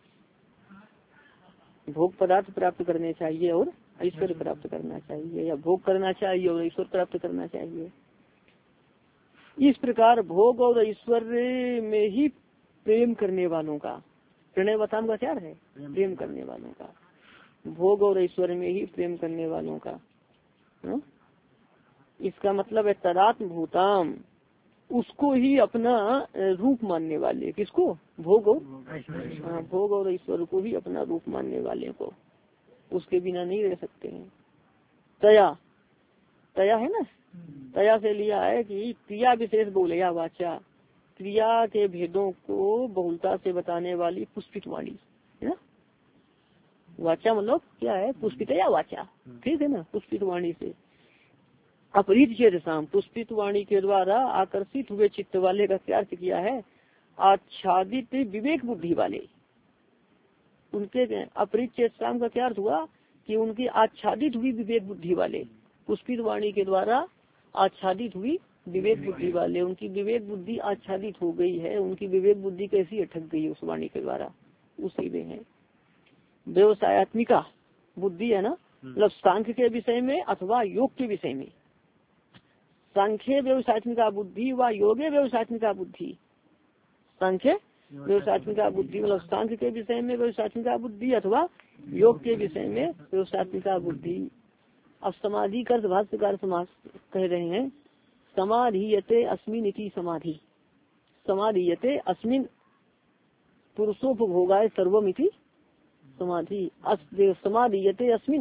भोग पदार्थ प्राप्त करने चाहिए और ईश्वर प्राप्त करना चाहिए, या भोग करना चाहिए और ईश्वर प्राप्त करना चाहिए। इस प्रकार भोग और ईश्वर में ही प्रेम करने वालों का, प्रणय बताम का क्या है, प्रेम करने वालों का, भोग और ईश्वर में ही प्रेम करने वालों का है? इसका मतलब है तदात्म भूताम, उसको ही अपना रूप मानने वाले, किसको, भोग और हाँ, भोग और ईश्वर को ही अपना रूप मानने वाले को, उसके बिना नहीं रह सकते हैं। तया, तया है ना, तया से लिया है कि क्रिया विशेष बोलया वाचा, क्रिया के भेदों को बहुलता से बताने वाली पुष्पित वाणी है ना। वाचा मतलब क्या है, पुष्पितया वाचा, ठीक है ना, पुष्पित वाणी से। अपरीत चेतसाम, पुष्पित वाणी के द्वारा आकर्षित हुए चित्त वाले का क्या अर्थ किया है, आच्छादित विवेक बुद्धि वाले। उनके अपरीत चेतसाम का क्या अर्थ हुआ कि उनकी आच्छादित हुई विवेक बुद्धि वाले, पुष्पित वाणी के द्वारा आच्छादित हुई विवेक बुद्धि वाले, उनकी विवेक बुद्धि आच्छादित हो गई है। उनकी विवेक बुद्धि कैसी अटक गई है उस वाणी के द्वारा, उसी में है। व्यवसायत्मिका बुद्धि है ना, मतलब सांख्य के विषय में अथवा योग के विषय में। सांख्य व्यवसायत्मिका बुद्धि व योगे व्यवसायत्मिका बुद्धि, सांख्य व्यवसायत्मिका बुद्धि मतलब सांख्य के विषय में व्यवसायत्मिका बुद्धि अथवा योग के विषय में व्यवसायत्मिका बुद्धि। अब समाधि का भाष्यकार समास कह रहे हैं, समाधीयते अस्मिन इति समाधि, समाधीयते अस्मिन पुरुषोपभोगाय सर्वम इति समाधि, समाधीयते अस्मिन,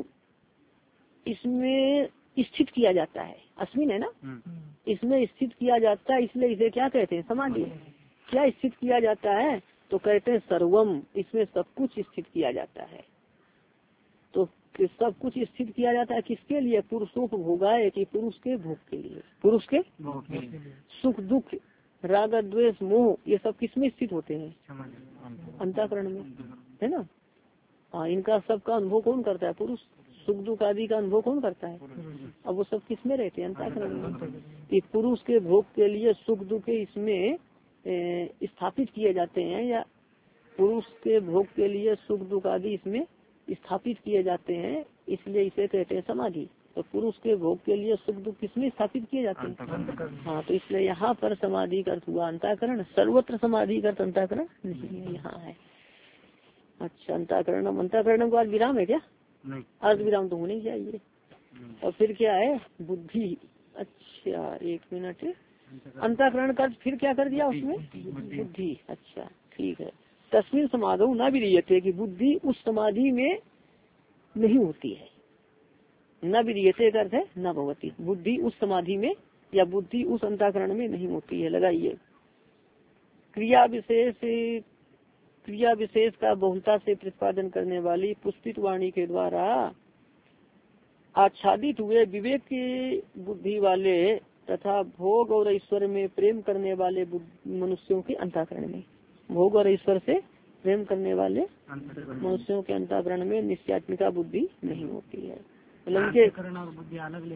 इसमें स्थित किया जाता है, अस्मिन है ना, इसमें स्थित किया जाता है, इसलिए इसे क्या कहते हैं, समाधि। क्या स्थित किया जाता है, तो कहते हैं सर्वम, इसमें सब कुछ स्थित किया जाता है। तो सब कुछ स्थित किया जाता है किसके लिए, पुरुषोपभोगाय, कि पुरुष के भोग के लिए, पुरुष के सुख दुख राग द्वेष मोह ये सब किसमें स्थित होते हैं, अंतःकरण में है ना। हाँ, इनका सबका अनुभव कौन करता है, पुरुष। सुख दुख आदि का अनुभव कौन करता है, अब वो सब किसमें रहते हैं, अंतःकरण में। कि पुरुष के भोग के लिए सुख दुख इसमें स्थापित किए जाते हैं, या पुरुष के भोग के लिए सुख दुख आदि इसमें स्थापित किए जाते हैं, इसलिए इसे कहते हैं समाधि। तो पुरुष के भोग के लिए सुख दुख किसमें स्थापित किए जाते हैं, हाँ, तो इसलिए यहाँ पर समाधि का अर्थ हुआ अंतःकरण। सर्वत्र समाधि का अर्थ अंतःकरण नहीं है, यहाँ है। अच्छा, अंतःकरण, अंतःकरण के बाद विराम है क्या, अर्थ विराम तो होनी चाहिए। और फिर क्या है, बुद्धि। अच्छा एक मिनट, अंतःकरण का फिर क्या कर दिया उसमें, बुद्धि। अच्छा ठीक है। तस्वीर समाधो न विधीयते, कि बुद्धि उस समाधि में नहीं होती है, न विधीयते का अर्थ है न भवती, बुद्धि उस समाधि में या बुद्धि उस अंतःकरण में नहीं होती है। लगाइए, क्रिया विशेष, क्रिया विशेष का बहुलता से प्रतिपादन करने वाली पुष्पित वाणी के द्वारा आच्छादित हुए विवेक की बुद्धि वाले तथा भोग और ईश्वर में प्रेम करने वाले मनुष्यों के अंतःकरण में, भोग और ईश्वर से प्रेम करने वाले मनुष्यों के अंतःकरण में निश्चयात्मिका बुद्धि नहीं होती है। मतलब बुद्धि अलग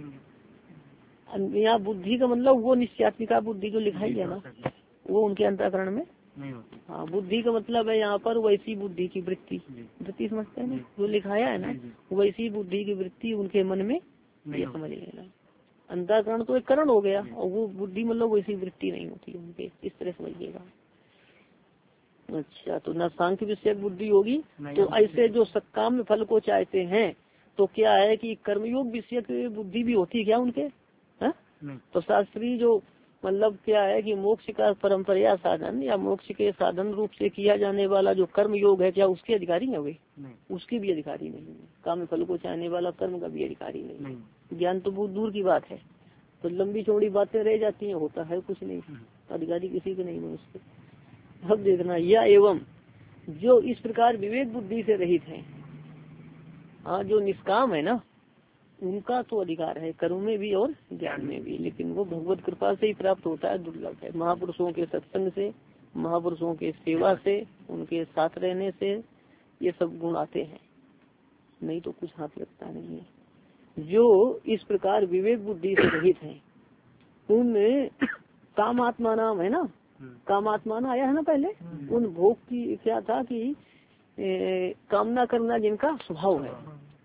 लेंगे, यहाँ बुद्धि का मतलब वो निश्चयात्मिका बुद्धि जो लिखाई है ना, वो उनके अंतःकरण में नहीं होती। हाँ, बुद्धि का मतलब है यहाँ पर वैसी बुद्धि की वृत्ति, वृत्ति समझते हैं ना, जो लिखाया है ना, वैसी बुद्धि की वृत्ति उनके मन में, ये समझ लेना। अंतःकरण तो एक करण हो गया, और वो बुद्धि मतलब वैसी वृत्ति नहीं होती उनके, इस तरह समझिएगा। अच्छा, तो न सांख्य विषय बुद्धि होगी, तो ऐसे जो सकाम फल को चाहते हैं, तो क्या है कि कर्मयोग विषय की बुद्धि भी होती है क्या उनके? है? तो शास्त्री जो मतलब क्या है कि मोक्ष का परंपरा साधन या मोक्ष के साधन रूप से किया जाने वाला जो कर्म योग है, क्या उसके अधिकारी है वे? उसके भी अधिकारी नहीं है। काम फल को चाहने वाला कर्म का भी अधिकारी नहीं, नहीं। ज्ञान तो बहुत दूर की बात है, तो लंबी चौड़ी बातें रह जाती हैं, होता है कुछ नहीं, अधिकारी किसी के नहीं है उसके। अब देखना, या एवं जो इस प्रकार विवेक बुद्धि से रहित है, हाँ, जो निष्काम है ना, उनका तो अधिकार है कर्म में भी और ज्ञान में भी, लेकिन वो भगवत कृपा से ही प्राप्त होता है, दुर्लभ है। महापुरुषों के सत्संग से, महापुरुषों के सेवा से, उनके साथ रहने से ये सब गुण आते हैं, नहीं तो कुछ हाथ लगता नहीं है। जो इस प्रकार विवेक बुद्धि से रहित है, उन कामात्मा नाम है ना, कामात्मा ना आया है ना पहले, उन भोग की क्या था कि ए, कामना करना जिनका स्वभाव है,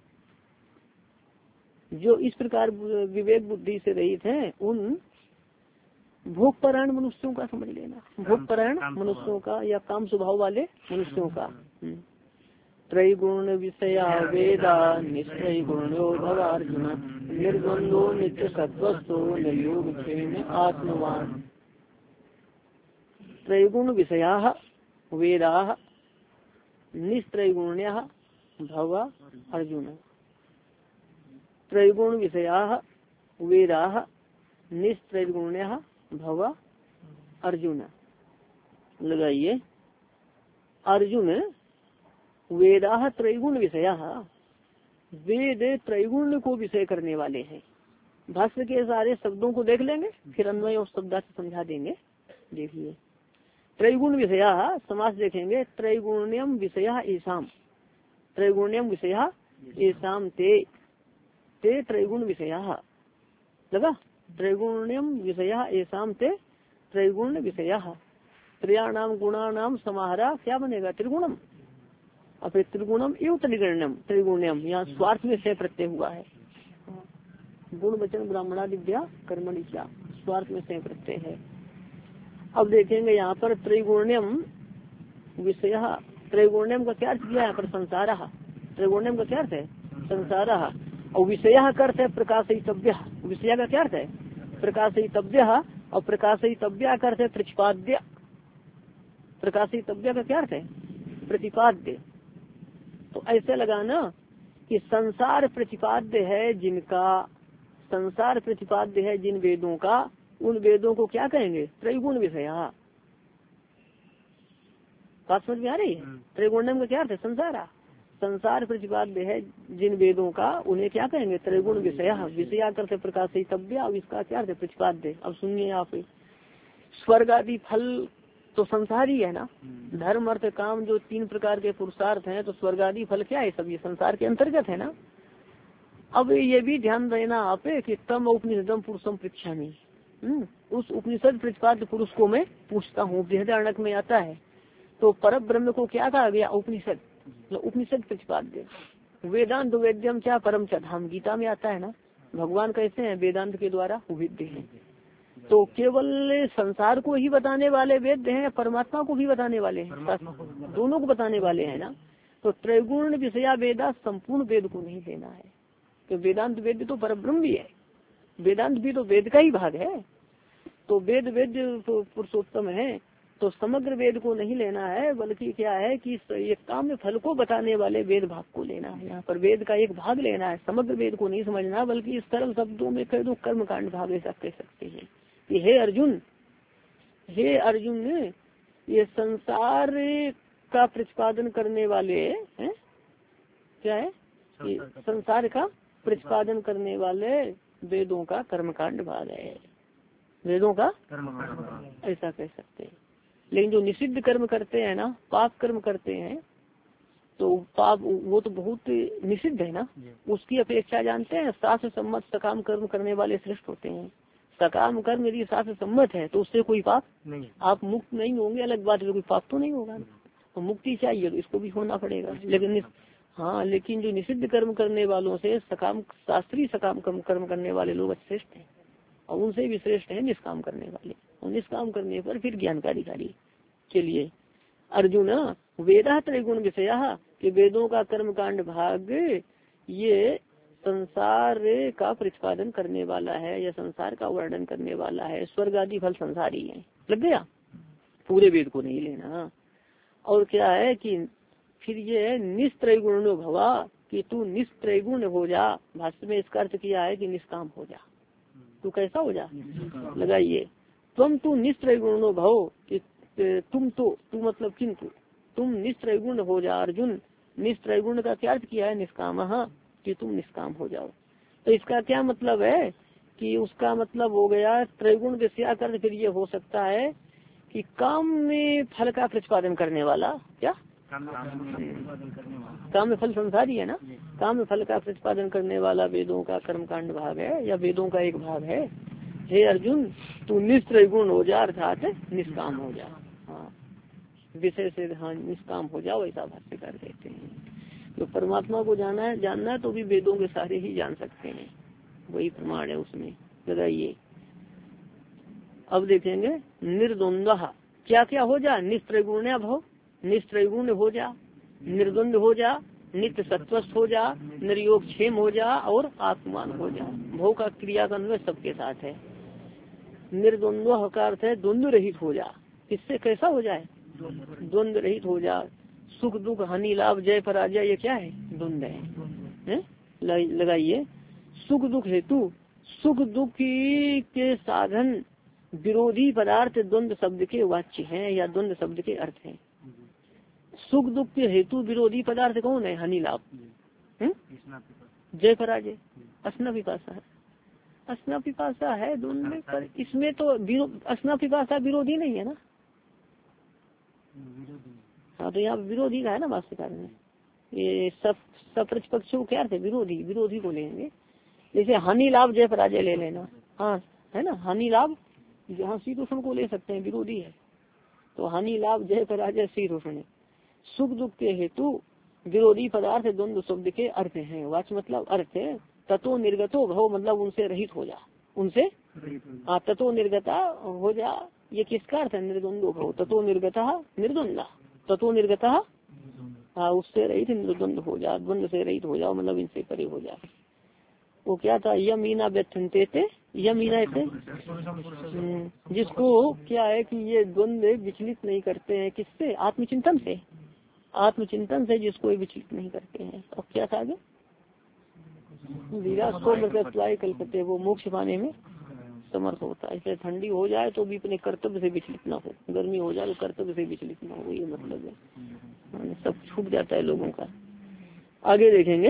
जो इस प्रकार विवेक बुद्धि से रहित हैं, उन भोग परायण मनुष्यों का समझ लेना, भोग परायण मनुष्यों का या काम स्वभाव वाले मनुष्यों का। त्रैगुण विषया वेदा निश्चय गुणो भवार्जुन निर्द्वंदो नित्य सत्वस्थो निर्योग आत्मवान। त्रैगुण विषया वेदा निस्त्रैगुण्य भव अर्जुन। त्रैगुण विषया वेदा निस्त्रैगुण्य भव अर्जुन। लगाइए, अर्जुन वेदा त्रैगुण विषया, वेद त्रैगुण को विषय करने वाले हैं। भाष्य के सारे शब्दों को देख लेंगे, फिर अन्वय और शब्द समझा देंगे। देखिए, त्रैगुण विषया समास देखेंगे, त्रैगुण्यम विषया ईशाम, त्रैगुण्यम विषया ईशाम ते ते त्रैगुण विषया, लगा, त्रैगुण्यम विषया ईशाम ते त्रैगुण विषया। त्रयाणाम गुणानाम समाहारा क्या बनेगा? त्रिगुणम। और फिर त्रिगुणम एवं त्रिगुण्यम, त्रिगुण्यम यहाँ स्वार्थ में से प्रत्यय हुआ है, गुण वचन ब्राह्मणा दिव्या कर्मणि क्या, स्वार्थ में से प्रत्यय है। अब देखेंगे यहाँ पर त्रिगुण्यम विषय, त्रिगुण्यम का क्या अर्थ किया है पर? संसार। त्रिगुण्यम का क्या अर्थ है? संसार। और विषय का अर्थ है प्रकाशितव्य। विषय का क्या अर्थ है? प्रकाशितव्य। और प्रकाशितव्य का अर्थ है प्रतिपाद्य। प्रकाशितव्य का क्या अर्थ है? प्रतिपाद्य। तो ऐसे लगाना कि संसार प्रतिपाद्य है जिनका, संसार प्रतिपाद्य है जिन वेदों का, उन वेदों को क्या कहेंगे? त्रैगुण विषया। बात समझ में आ रही है? त्रैगुण्यम का क्या अर्थ है? संसारा। संसार प्रतिपाद्य है जिन वेदों का, उन्हें क्या कहेंगे? त्रैगुण विषया। विषया करते प्रकाशितव्य, अब इसका क्या अर्थ है? प्रतिपाद्य। अब सुनिए आप, स्वर्ग आदि फल तो संसार ही है ना, धर्म अर्थ काम जो तीन प्रकार के पुरुषार्थ हैं, तो स्वर्ग आदि फल क्या है? सब ये संसार के अंतर्गत है ना। अब ये भी ध्यान देना आप कि तम उपनिषदम पुरुषम पृच्छामि, उस उपनिषद प्रतिपाद्य पुरुष को मैं पूछता हूँ। बृहदारण्यक में आता है, तो पर ब्रह्म को क्या कहा गया? उपनिषद, उपनिषद प्रतिपाद्य। वेदांत वेद्यम क्या परम च धाम, गीता में आता है ना। भगवान कैसे हैं? वेदांत के द्वारा विद्य हैं। तो केवल संसार को ही बताने वाले वेद हैं, परमात्मा को भी बताने वाले हैं, दोनों को बताने वाले हैं ना। तो त्रैगुण विषया वेदा संपूर्ण वेद को नहीं देना है, तो वेदांत वेद तो परब्रह्म भी है, वेदांत भी तो वेद का ही भाग है। तो वेद वेद तो पुरुषोत्तम है, तो समग्र वेद को नहीं लेना है, बल्कि क्या है कि ये काम फल को बताने वाले वेद भाग को लेना है। यहाँ पर वेद का एक भाग लेना है, समग्र वेद को नहीं समझना, बल्कि सरल शब्दों में कह दो कर्म कांड भाग ऐसा कह सकते हैं कि हे अर्जुन, हे अर्जुन, ये संसार का प्रतिपादन करने वाले हैं, क्या है? संसार का प्रतिपादन करने वाले वेदों का कर्मकांड भाग है, वेदों का ऐसा कह सकते हैं। लेकिन जो निषिद्ध कर्म करते हैं ना, पाप कर्म करते हैं, तो पाप वो तो बहुत निषिद्ध है ना, उसकी अपेक्षा जानते हैं शास्त्र सम्मत सकाम कर्म करने वाले श्रेष्ठ होते हैं। सकाम कर्म यदि शास्त्र सम्मत है तो उससे कोई पाप नहीं, आप मुक्त नहीं होंगे, अलग बात है, कोई पाप तो नहीं होगा। तो मुक्ति चाहिए तो इसको भी होना पड़ेगा। लेकिन हाँ, लेकिन जो निषिद्ध कर्म करने वालों से सकाम शास्त्रीय सकाम कर्म कर्म करने वाले लोग श्रेष्ठ हैं, और उनसे भी श्रेष्ठ है निष्काम करने वाले। और निष्काम करने पर फिर ज्ञान का अधिकारी के लिए अर्जुन वेदा त्रैगुण विषया कि वेदों का कर्म कांड भाग ये संसार का प्रतिपादन करने वाला है या संसार का वर्णन करने वाला है। स्वर्ग आदि फल संसार ही है, लग गया, पूरे वेद को नहीं लेना। और क्या है कि फिर ये निस्त्रैगुणो भवा कि तू निस्त्रैगुण हो जा। भाष्य में इसका अर्थ किया है कि निष्काम हो जा, तू कैसा हो जा, लगाइए तुम तू निस्त्रैगुणो भव कि तुम तो तू मतलब किंतु तुम निस्त्रैगुण हो जा। अर्जुन निस्त्रैगुण का क्या अर्थ किया है, निष्काम, कि तुम निष्काम हो जाओ। तो इसका क्या मतलब है कि उसका मतलब हो गया त्रैगुण विषया कर, फिर ये हो सकता है कि काम में फल का प्रतिपादन करने वाला, क्या काम में फल संसारी है ना, काम में फल का प्रतिपादन करने वाला वेदों का कर्मकांड भाग है या वेदों का एक भाग है। हे अर्जुन तू निस्त्रैगुण हो जा, अर्थात निष्काम हो जा। हाँ, विषय से हाँ निष्काम हो जाओ, ऐसा भाष्य कर देते हैं। तो परमात्मा को जाना है, जानना है तो भी वेदों के सारे ही जान सकते हैं, वही प्रमाण है उसमें, लगाइए। अब देखेंगे निर्द्वंद्व क्या क्या हो जा, निस्त्रैगुण भव, निस्त्रैगुण हो जा, निर्द्वंद हो जा, नित्य सत्वस्थ हो जा, निर्योग क्षेम हो जा और आत्मान हो जा। भव का क्रिया का अन्वय सबके साथ है। निर्द्वंद्व का अर्थ है द्वंद्व रहित हो जा। इससे कैसा हो जाए, द्वंद्व रहित हो जा। सुख दुख हानि लाभ जय पराजय ये क्या है, द्वंद्व है, है? लगाइए सुख दुख हेतु, सुख दुख के साधन विरोधी पदार्थ द्वंद्व शब्द के वाच्य हैं या द्वंद्व शब्द के अर्थ हैं। सुख दुख के हेतु विरोधी पदार्थ कौन है, हानि लाभ, जय पराजय, असना पिपासा है, असना पिपासा है द्वंद्व पर। इसमें तो असना पिपासा विरोधी नहीं है ना, हाँ तो यहाँ विरोधी का है ना भाष्यकार में। ये सब सब प्रतिपक्षों क्या अर्थ है, विरोधी, विरोधी को लेंगे। जैसे हानि लाभ जय पराजय ले लेना, हाँ है ना, हानि लाभ जहाँ शीतोषण को ले सकते हैं, विरोधी है। तो हानि लाभ जय पराजय शीतोषण। सुख दुख के हेतु विरोधी पदार्थ द्वंद्व शब्द के अर्थ हैं। वाच्य मतलब अर्थ है। ततो निर्गतो भव मतलब उनसे रहित हो जा, उनसे हाँ ततो निर्गता हो जा। ये किसका अर्थ है, निर्द्वंदो भव, ततो निर्गता निर्द्वंदा, ततो निर्गता हाँ उससे रहित निर्द्वंद हो जा, द्वंद से रहित हो जाओ मतलब इनसे परे हो जा। वो क्या था, यमीना व्यथनते थे, यमीना थे जिसको क्या है कि ये द्वंद विचलित नहीं करते हैं, किससे, आत्मचिंतन से, आत्मचिंतन से जिसको विचलित नहीं करते हैं। और क्या था आगे, विराट को मतलब कल्पते, वो मोक्ष पाने में समर्थ होता है। इसलिए ठंडी हो जाए तो भी अपने कर्तव्य से विचलित ना हो, गर्मी हो जाए तो कर्तव्य से विचलित ना हो, ये मतलब है, सब छूट जाता है लोगों का। आगे देखेंगे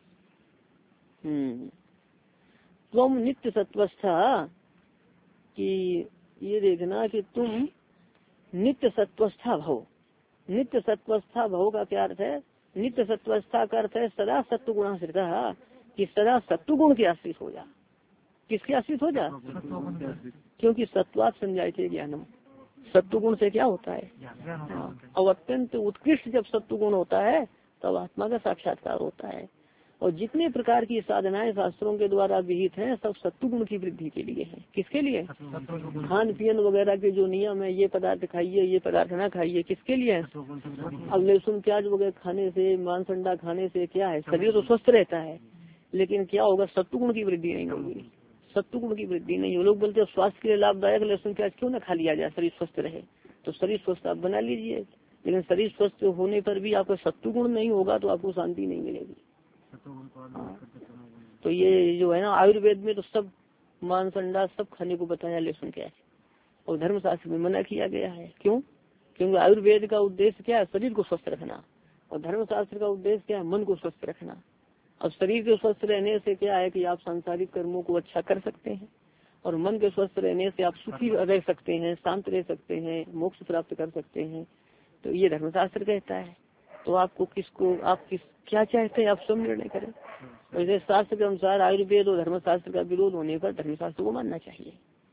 हम्म तुम नित्य सत्वस्था कि ये देखना कि तुम नित्य सत्वस्था भव। नित्य सत्वस्था भव का क्या अर्थ है, नित्य सत्वस्था का अर्थ है सदा सत्व गुणाश्रित, कि सदा सत्व गुण के आश्रित हो जा। किसके आश्रित हो जा, क्योंकि सत्वात संजायते ज्ञानम, सत्व गुण से क्या होता है, और अत्यंत उत्कृष्ट जब सत्व गुण होता है तब आत्मा का साक्षात्कार होता है। और जितने प्रकार की साधनाएं शास्त्रों के द्वारा विहित हैं सब सत्व गुण की वृद्धि के लिए है। किसके लिए, खान पियन वगैरह के जो नियम है, ये पदार्थ खाइए ये पदार्थ ना खाइए, किसके लिए है। अब लहसुन प्याज वगैरह खाने से, मांस अंडा खाने से क्या है, शरीर तो स्वस्थ रहता है, लेकिन क्या होगा, सत्व गुण की वृद्धि नहीं होगी, सत्व गुण की वृद्धि नहीं हो। लोग बोलते हैं स्वास्थ्य के लिए लाभदायक लहसुन प्याज क्यों ना खा लिया जाए, शरीर स्वस्थ रहे। तो शरीर स्वस्थ आप बना लीजिए, लेकिन शरीर स्वस्थ होने पर भी आपका सत्व गुण नहीं होगा तो आपको शांति नहीं मिलेगी। हाँ। तो ये जो है ना आयुर्वेद में तो सब मांस अंडा सब खाने को बताया लहसुन प्याज, और धर्मशास्त्र में मना किया गया है। क्यों, क्योंकि आयुर्वेद का उद्देश्य क्या है, शरीर को स्वस्थ रखना, और धर्मशास्त्र का उद्देश्य क्या है, मन को स्वस्थ रखना। अब शरीर के स्वस्थ रहने से क्या है कि आप सांसारिक कर्मों को अच्छा कर सकते हैं, और मन के स्वस्थ रहने से आप सुखी रह सकते हैं, शांत रह सकते हैं, मोक्ष प्राप्त कर सकते हैं। तो ये धर्मशास्त्र कहता है। तो आपको किसको, आप किस क्या चाहते हैं, आप स्वयं निर्णय करें। वैसे शास्त्र के अनुसार आयुर्वेद और धर्मशास्त्र का विरोध होने पर धर्मशास्त्र को मानना चाहिए,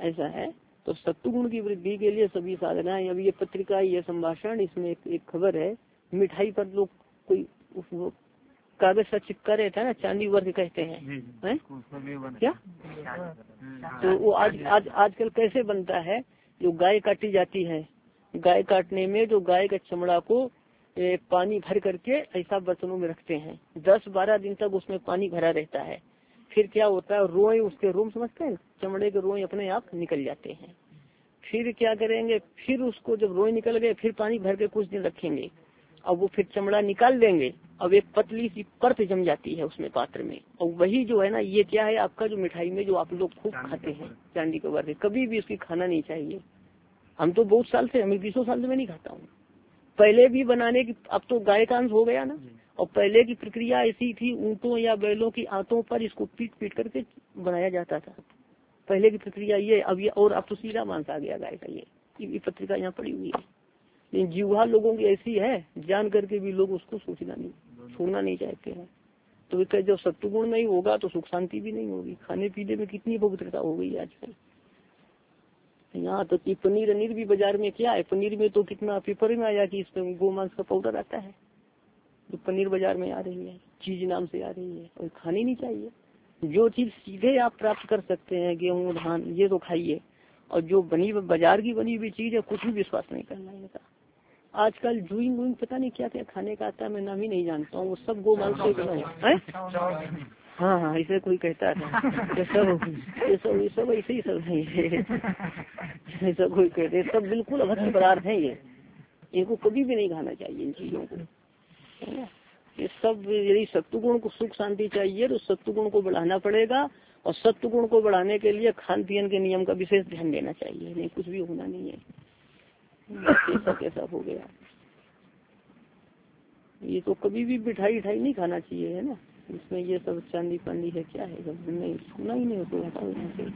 ऐसा है। तो सत्वगुण की वृद्धि के लिए सभी साधनाएं। अब ये पत्रिका, ये संभाषण, इसमें एक, एक खबर है, मिठाई पर लोग कोई कागज सा चिपका रहता है ना, चांदी वर्ग कहते हैं, है? क्या? तो वो आज आज आजकल कैसे बनता है, जो गाय काटी जाती है, गाय काटने में जो गाय का चमड़ा को ए, पानी भर करके ऐसा बर्तनों में रखते हैं, दस बारह दिन तक उसमें पानी भरा रहता है। फिर क्या होता है, रोए उसके रोम समझते हैं, चमड़े के रोए अपने आप निकल जाते हैं। फिर क्या करेंगे, फिर उसको जब रोए निकल गए फिर पानी भर के कुछ दिन रखेंगे, अब वो फिर चमड़ा निकाल देंगे। अब एक पतली सी परत जम जाती है उसमें पात्र में, और वही जो है ना, ये क्या है आपका जो मिठाई में जो आप लोग खूब खाते हैं चांदी के वर्ग, कभी भी उसकी खाना नहीं चाहिए। हम तो बहुत साल से, हमें बीसों साल से मैं नहीं खाता हूँ। पहले भी बनाने की, अब तो गाय का अंश हो गया ना, और पहले की प्रक्रिया ऐसी थी, ऊँटों या बैलों की आंतों पर इसको पीट पीट करके बनाया जाता था। पहले की प्रक्रिया ये, अब ये, और अब तो सीधा मांस आ गया गाय का। ये ये पत्रिका यहाँ पड़ी हुई है, लेकिन जीवहा लोगों की ऐसी है, जान करके भी लोग उसको सोचना नहीं, छोड़ना नहीं चाहते हैं। तो जब सत्वगुण नहीं होगा तो सुख शांति भी नहीं होगी। खाने पीने में कितनी पवित्रता हो गई आजकल। यहाँ तो कि पनीर अनीर भी बाजार में क्या है, पनीर में तो कितना पेपर में आया कि इसमें गोमांस का पाउडर आता है, जो पनीर बाजार में आ रही है, चीज नाम से आ रही है, और खानी नहीं चाहिए। जो चीज सीधे आप प्राप्त कर सकते हैं, गेहूँ धान, ये तो खाइए, और जो बनी बाजार की बनी हुई चीज है कुछ भी विश्वास नहीं करना है। आजकल जूइंग वूइंग पता नहीं क्या क्या खाने का आता है, मैं नाम ही नहीं जानता हूँ, वो सब गोमांस से बना है। हाँ हाँ, ऐसे कोई कहता है, ये सब ये सब ये सब ऐसे ही सब है, ऐसा कोई कहते हैं, सब बिल्कुल अभद्र पदार्थ है ये, इनको कभी भी नहीं खाना चाहिए इन चीजों को। ये सब, यदि सत्वगुण को सुख शांति चाहिए तो सत्वगुण को बढ़ाना पड़ेगा, और सत्वगुण को बढ़ाने के लिए खान पीन के नियम का विशेष ध्यान देना चाहिए, नहीं कुछ भी होना नहीं है। कैसा कैसा हो गया, ये तो कभी भी मिठाई मिठाई नहीं खाना चाहिए, है ना। इसमें ये सब चांदी पानी है, क्या है, जब नहीं सुना ही नहीं तो हटाओ यहाँ से।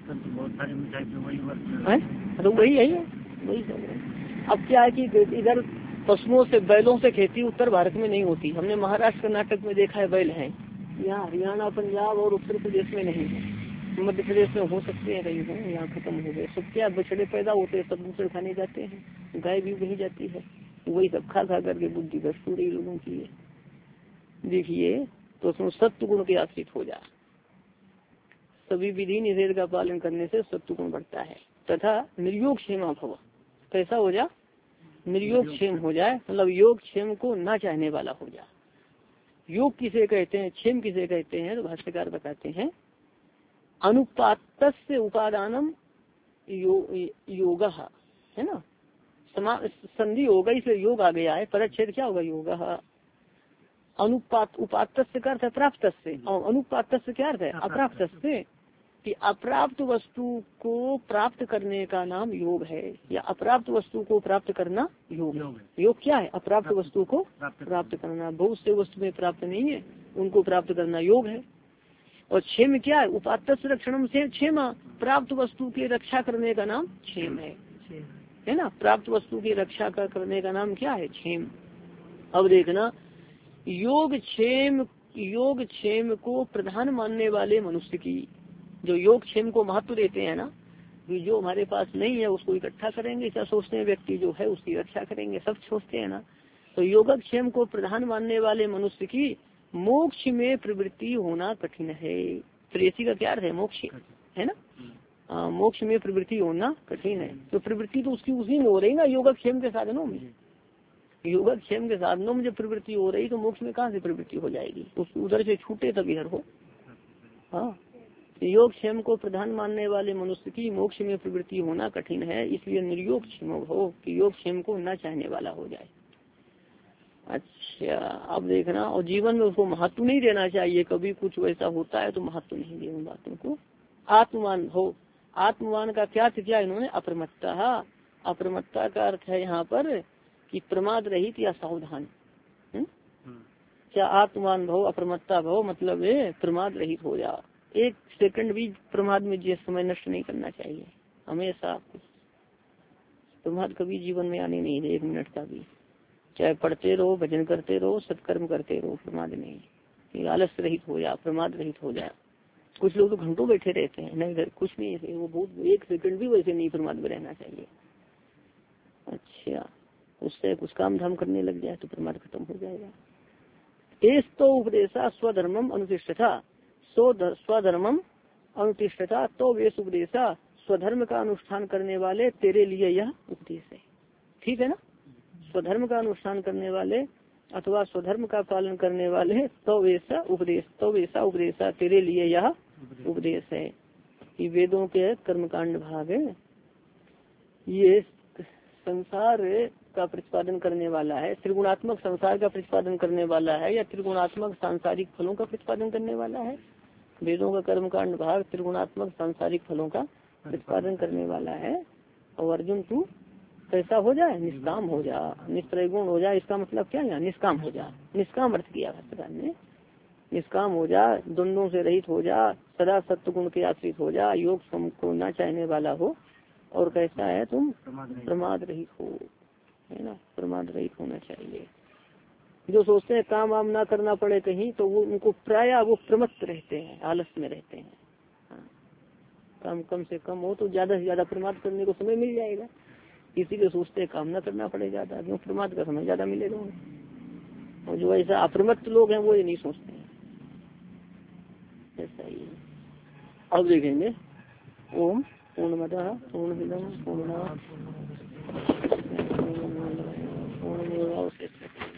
तो वही है, वही सब है। अब क्या है कि इधर पशुओं से, बैलों से खेती उत्तर भारत में नहीं होती। हमने महाराष्ट्र कर्नाटक में देखा है बैल है, यहाँ हरियाणा पंजाब और उत्तर प्रदेश में नहीं है। मध्य प्रदेश में हो सकते हैं कहीं हैं, यहाँ खत्म हो गए सब। क्या बछड़े पैदा होते हैं, सब दूसरे खाने जाते हैं, गाय भी वही जाती है, वही सब खा खा करके बुद्धि भ्रष्ट हो रही लोगों की है। देखिए, तो उसमें सत्व गुण के आश्रित हो जा, सभी विधि निषेध का पालन करने से सत्व गुण बढ़ता है। तथा निर्योग क्षेमा भव, कैसा हो जा, निर्योग क्षेम हो जाए, मतलब योग क्षेम को ना चाहने वाला हो जा। योग किसे कहते हैं, क्षेम किसे कहते हैं, तो भाष्यकार बताते हैं, अनुपातस्य उपादानम यो, योग है ना, संधि होगा इसलिए योग आ गया है, परच्छेद क्या होगा, योग। अनुपात, उपात का अर्थ है प्राप्त से, और अनुपात क्या अर्थ है, अप्राप्त से, कि अप्राप्त वस्तु को प्राप्त करने का नाम योग है, या अप्राप्त वस्तु को प्राप्त करना योग। योग क्या है, अप्राप्त वस्तु को प्राप्त करना। बहुत से वस्तु में प्राप्त नहीं है, उनको प्राप्त करना योग है। और क्षेम क्या है, उपात्त रक्षणम से क्षेमा, प्राप्त वस्तु की रक्षा करने का नाम क्षेम है, है ना। प्राप्त वस्तु की रक्षा का करने का नाम क्या है, क्षेम। अब देखना, योग क्षेम, योग क्षेम को प्रधान मानने वाले मनुष्य की, जो योग क्षेम को महत्व देते हैं ना, जो हमारे पास नहीं है उसको इकट्ठा करेंगे, क्या सोचते हैं व्यक्ति जो है उसकी रक्षा करेंगे, सब सोचते हैं ना। तो योगक्षेम को प्रधान मानने वाले मनुष्य की मोक्ष में प्रवृत्ति होना कठिन है। प्रेसी का क्या है, मोक्ष है ना, आ, मोक्ष में प्रवृत्ति होना कठिन है। तो प्रवृत्ति तो उसकी उसी में हो रही ना, योगक्षेम के साधनों में। योगक्षेम के साधनों में जब प्रवृत्ति हो रही तो मोक्ष में कहाँ से प्रवृत्ति हो जाएगी, उस उधर से छूटे तब इधर हो। हाँ, योग क्षेम को प्रधान मानने वाले मनुष्य की मोक्ष में प्रवृत्ति होना कठिन है, इसलिए निर्योग क्षेम हो कि योग क्षेम को न चाहने वाला हो जाए। अच्छा, अब देखना, और जीवन में उसको महत्व नहीं देना चाहिए, कभी कुछ वैसा होता है तो महत्व नहीं दे उन बातों को। आत्मवान हो, आत्मवान का क्या अर्थ किया इन्होंने, अप्रमत्ता। अप्रमत्ता का अर्थ है यहाँ पर कि प्रमाद रहित या सावधान। क्या आत्मवान भव, अप्रमत्ता भव, मतलब है प्रमाद रहित हो जा, एक सेकंड भी प्रमाद में जिस समय नष्ट नहीं करना चाहिए। हमेशा प्रमाद कभी जीवन में आने नहीं दे, एक मिनट का भी। चाहे पढ़ते रहो, भजन करते रहो, सत्कर्म करते रहो, प्रमाद नहीं। आलस्य रहित हो जा, प्रमाद रहित हो जा। कुछ लोग तो घंटों बैठे रहते हैं, नहीं कुछ नहीं है वो, बहुत एक सेकंड भी वैसे नहीं प्रमाद में रहना चाहिए। अच्छा, उससे कुछ काम धाम करने लग जाए तो प्रमाद खत्म हो जाएगा। एस तो उपदेशा स्वधर्मम अनुतिष्ठता, स्वधर्मम अनुतिष्ठता तो वेश उपदेशा, स्वधर्म का अनुष्ठान करने वाले तेरे लिए यह उपदेश है। ठीक है ना, स्वधर्म का अनुष्ठान करने वाले अथवा स्वधर्म का पालन करने वाले तो वैसा उपदेश, तो वैसा उपदेशा तेरे लिए यह उपदेश है। कि वेदों के कर्मकांड भाग है, ये संसार का प्रतिपादन करने वाला है, त्रिगुणात्मक संसार का प्रतिपादन करने वाला है या त्रिगुणात्मक सांसारिक फलों का प्रतिपादन करने वाला है। वेदों का कर्मकांड भाग त्रिगुणात्मक सांसारिक फलों का प्रतिपादन करने वाला है। और अर्जुन तू कैसा हो जाए, निष्काम हो जा, निष्प्रय गुण हो जा। इसका मतलब क्या है, निष्काम हो जा, निष्काम अर्थ किया भाषाकार ने। निष्काम हो जा, द्वंद्वों से रहित हो जा, सदा सत्य गुण के आश्रित हो जा, योग को न चाहने वाला हो, और कैसा है तुम प्रमाद रहित हो, है ना, प्रमाद रहित होना चाहिए। जो सोचते हैं काम वाम ना करना पड़े कहीं, तो वो उनको प्राय वो प्रमत्त रहते हैं, आलस्य में रहते हैं। हाँ, काम कम से कम हो तो ज्यादा से ज्यादा प्रमाद करने को समय मिल जाएगा, इसीलिए सोचते हैं काम ना करना पड़े ज्यादा, क्यों प्रमाद का समय ज्यादा मिलेगा उन्हें। और जो ऐसा अप्रमत्त लोग हैं वो ये नहीं सोचते हैं, ऐसा ही। अब देखेंगे ओम पूर्णमदः पूर्णमिदं पूर्णात् पूर्णमेवावशिष्यते।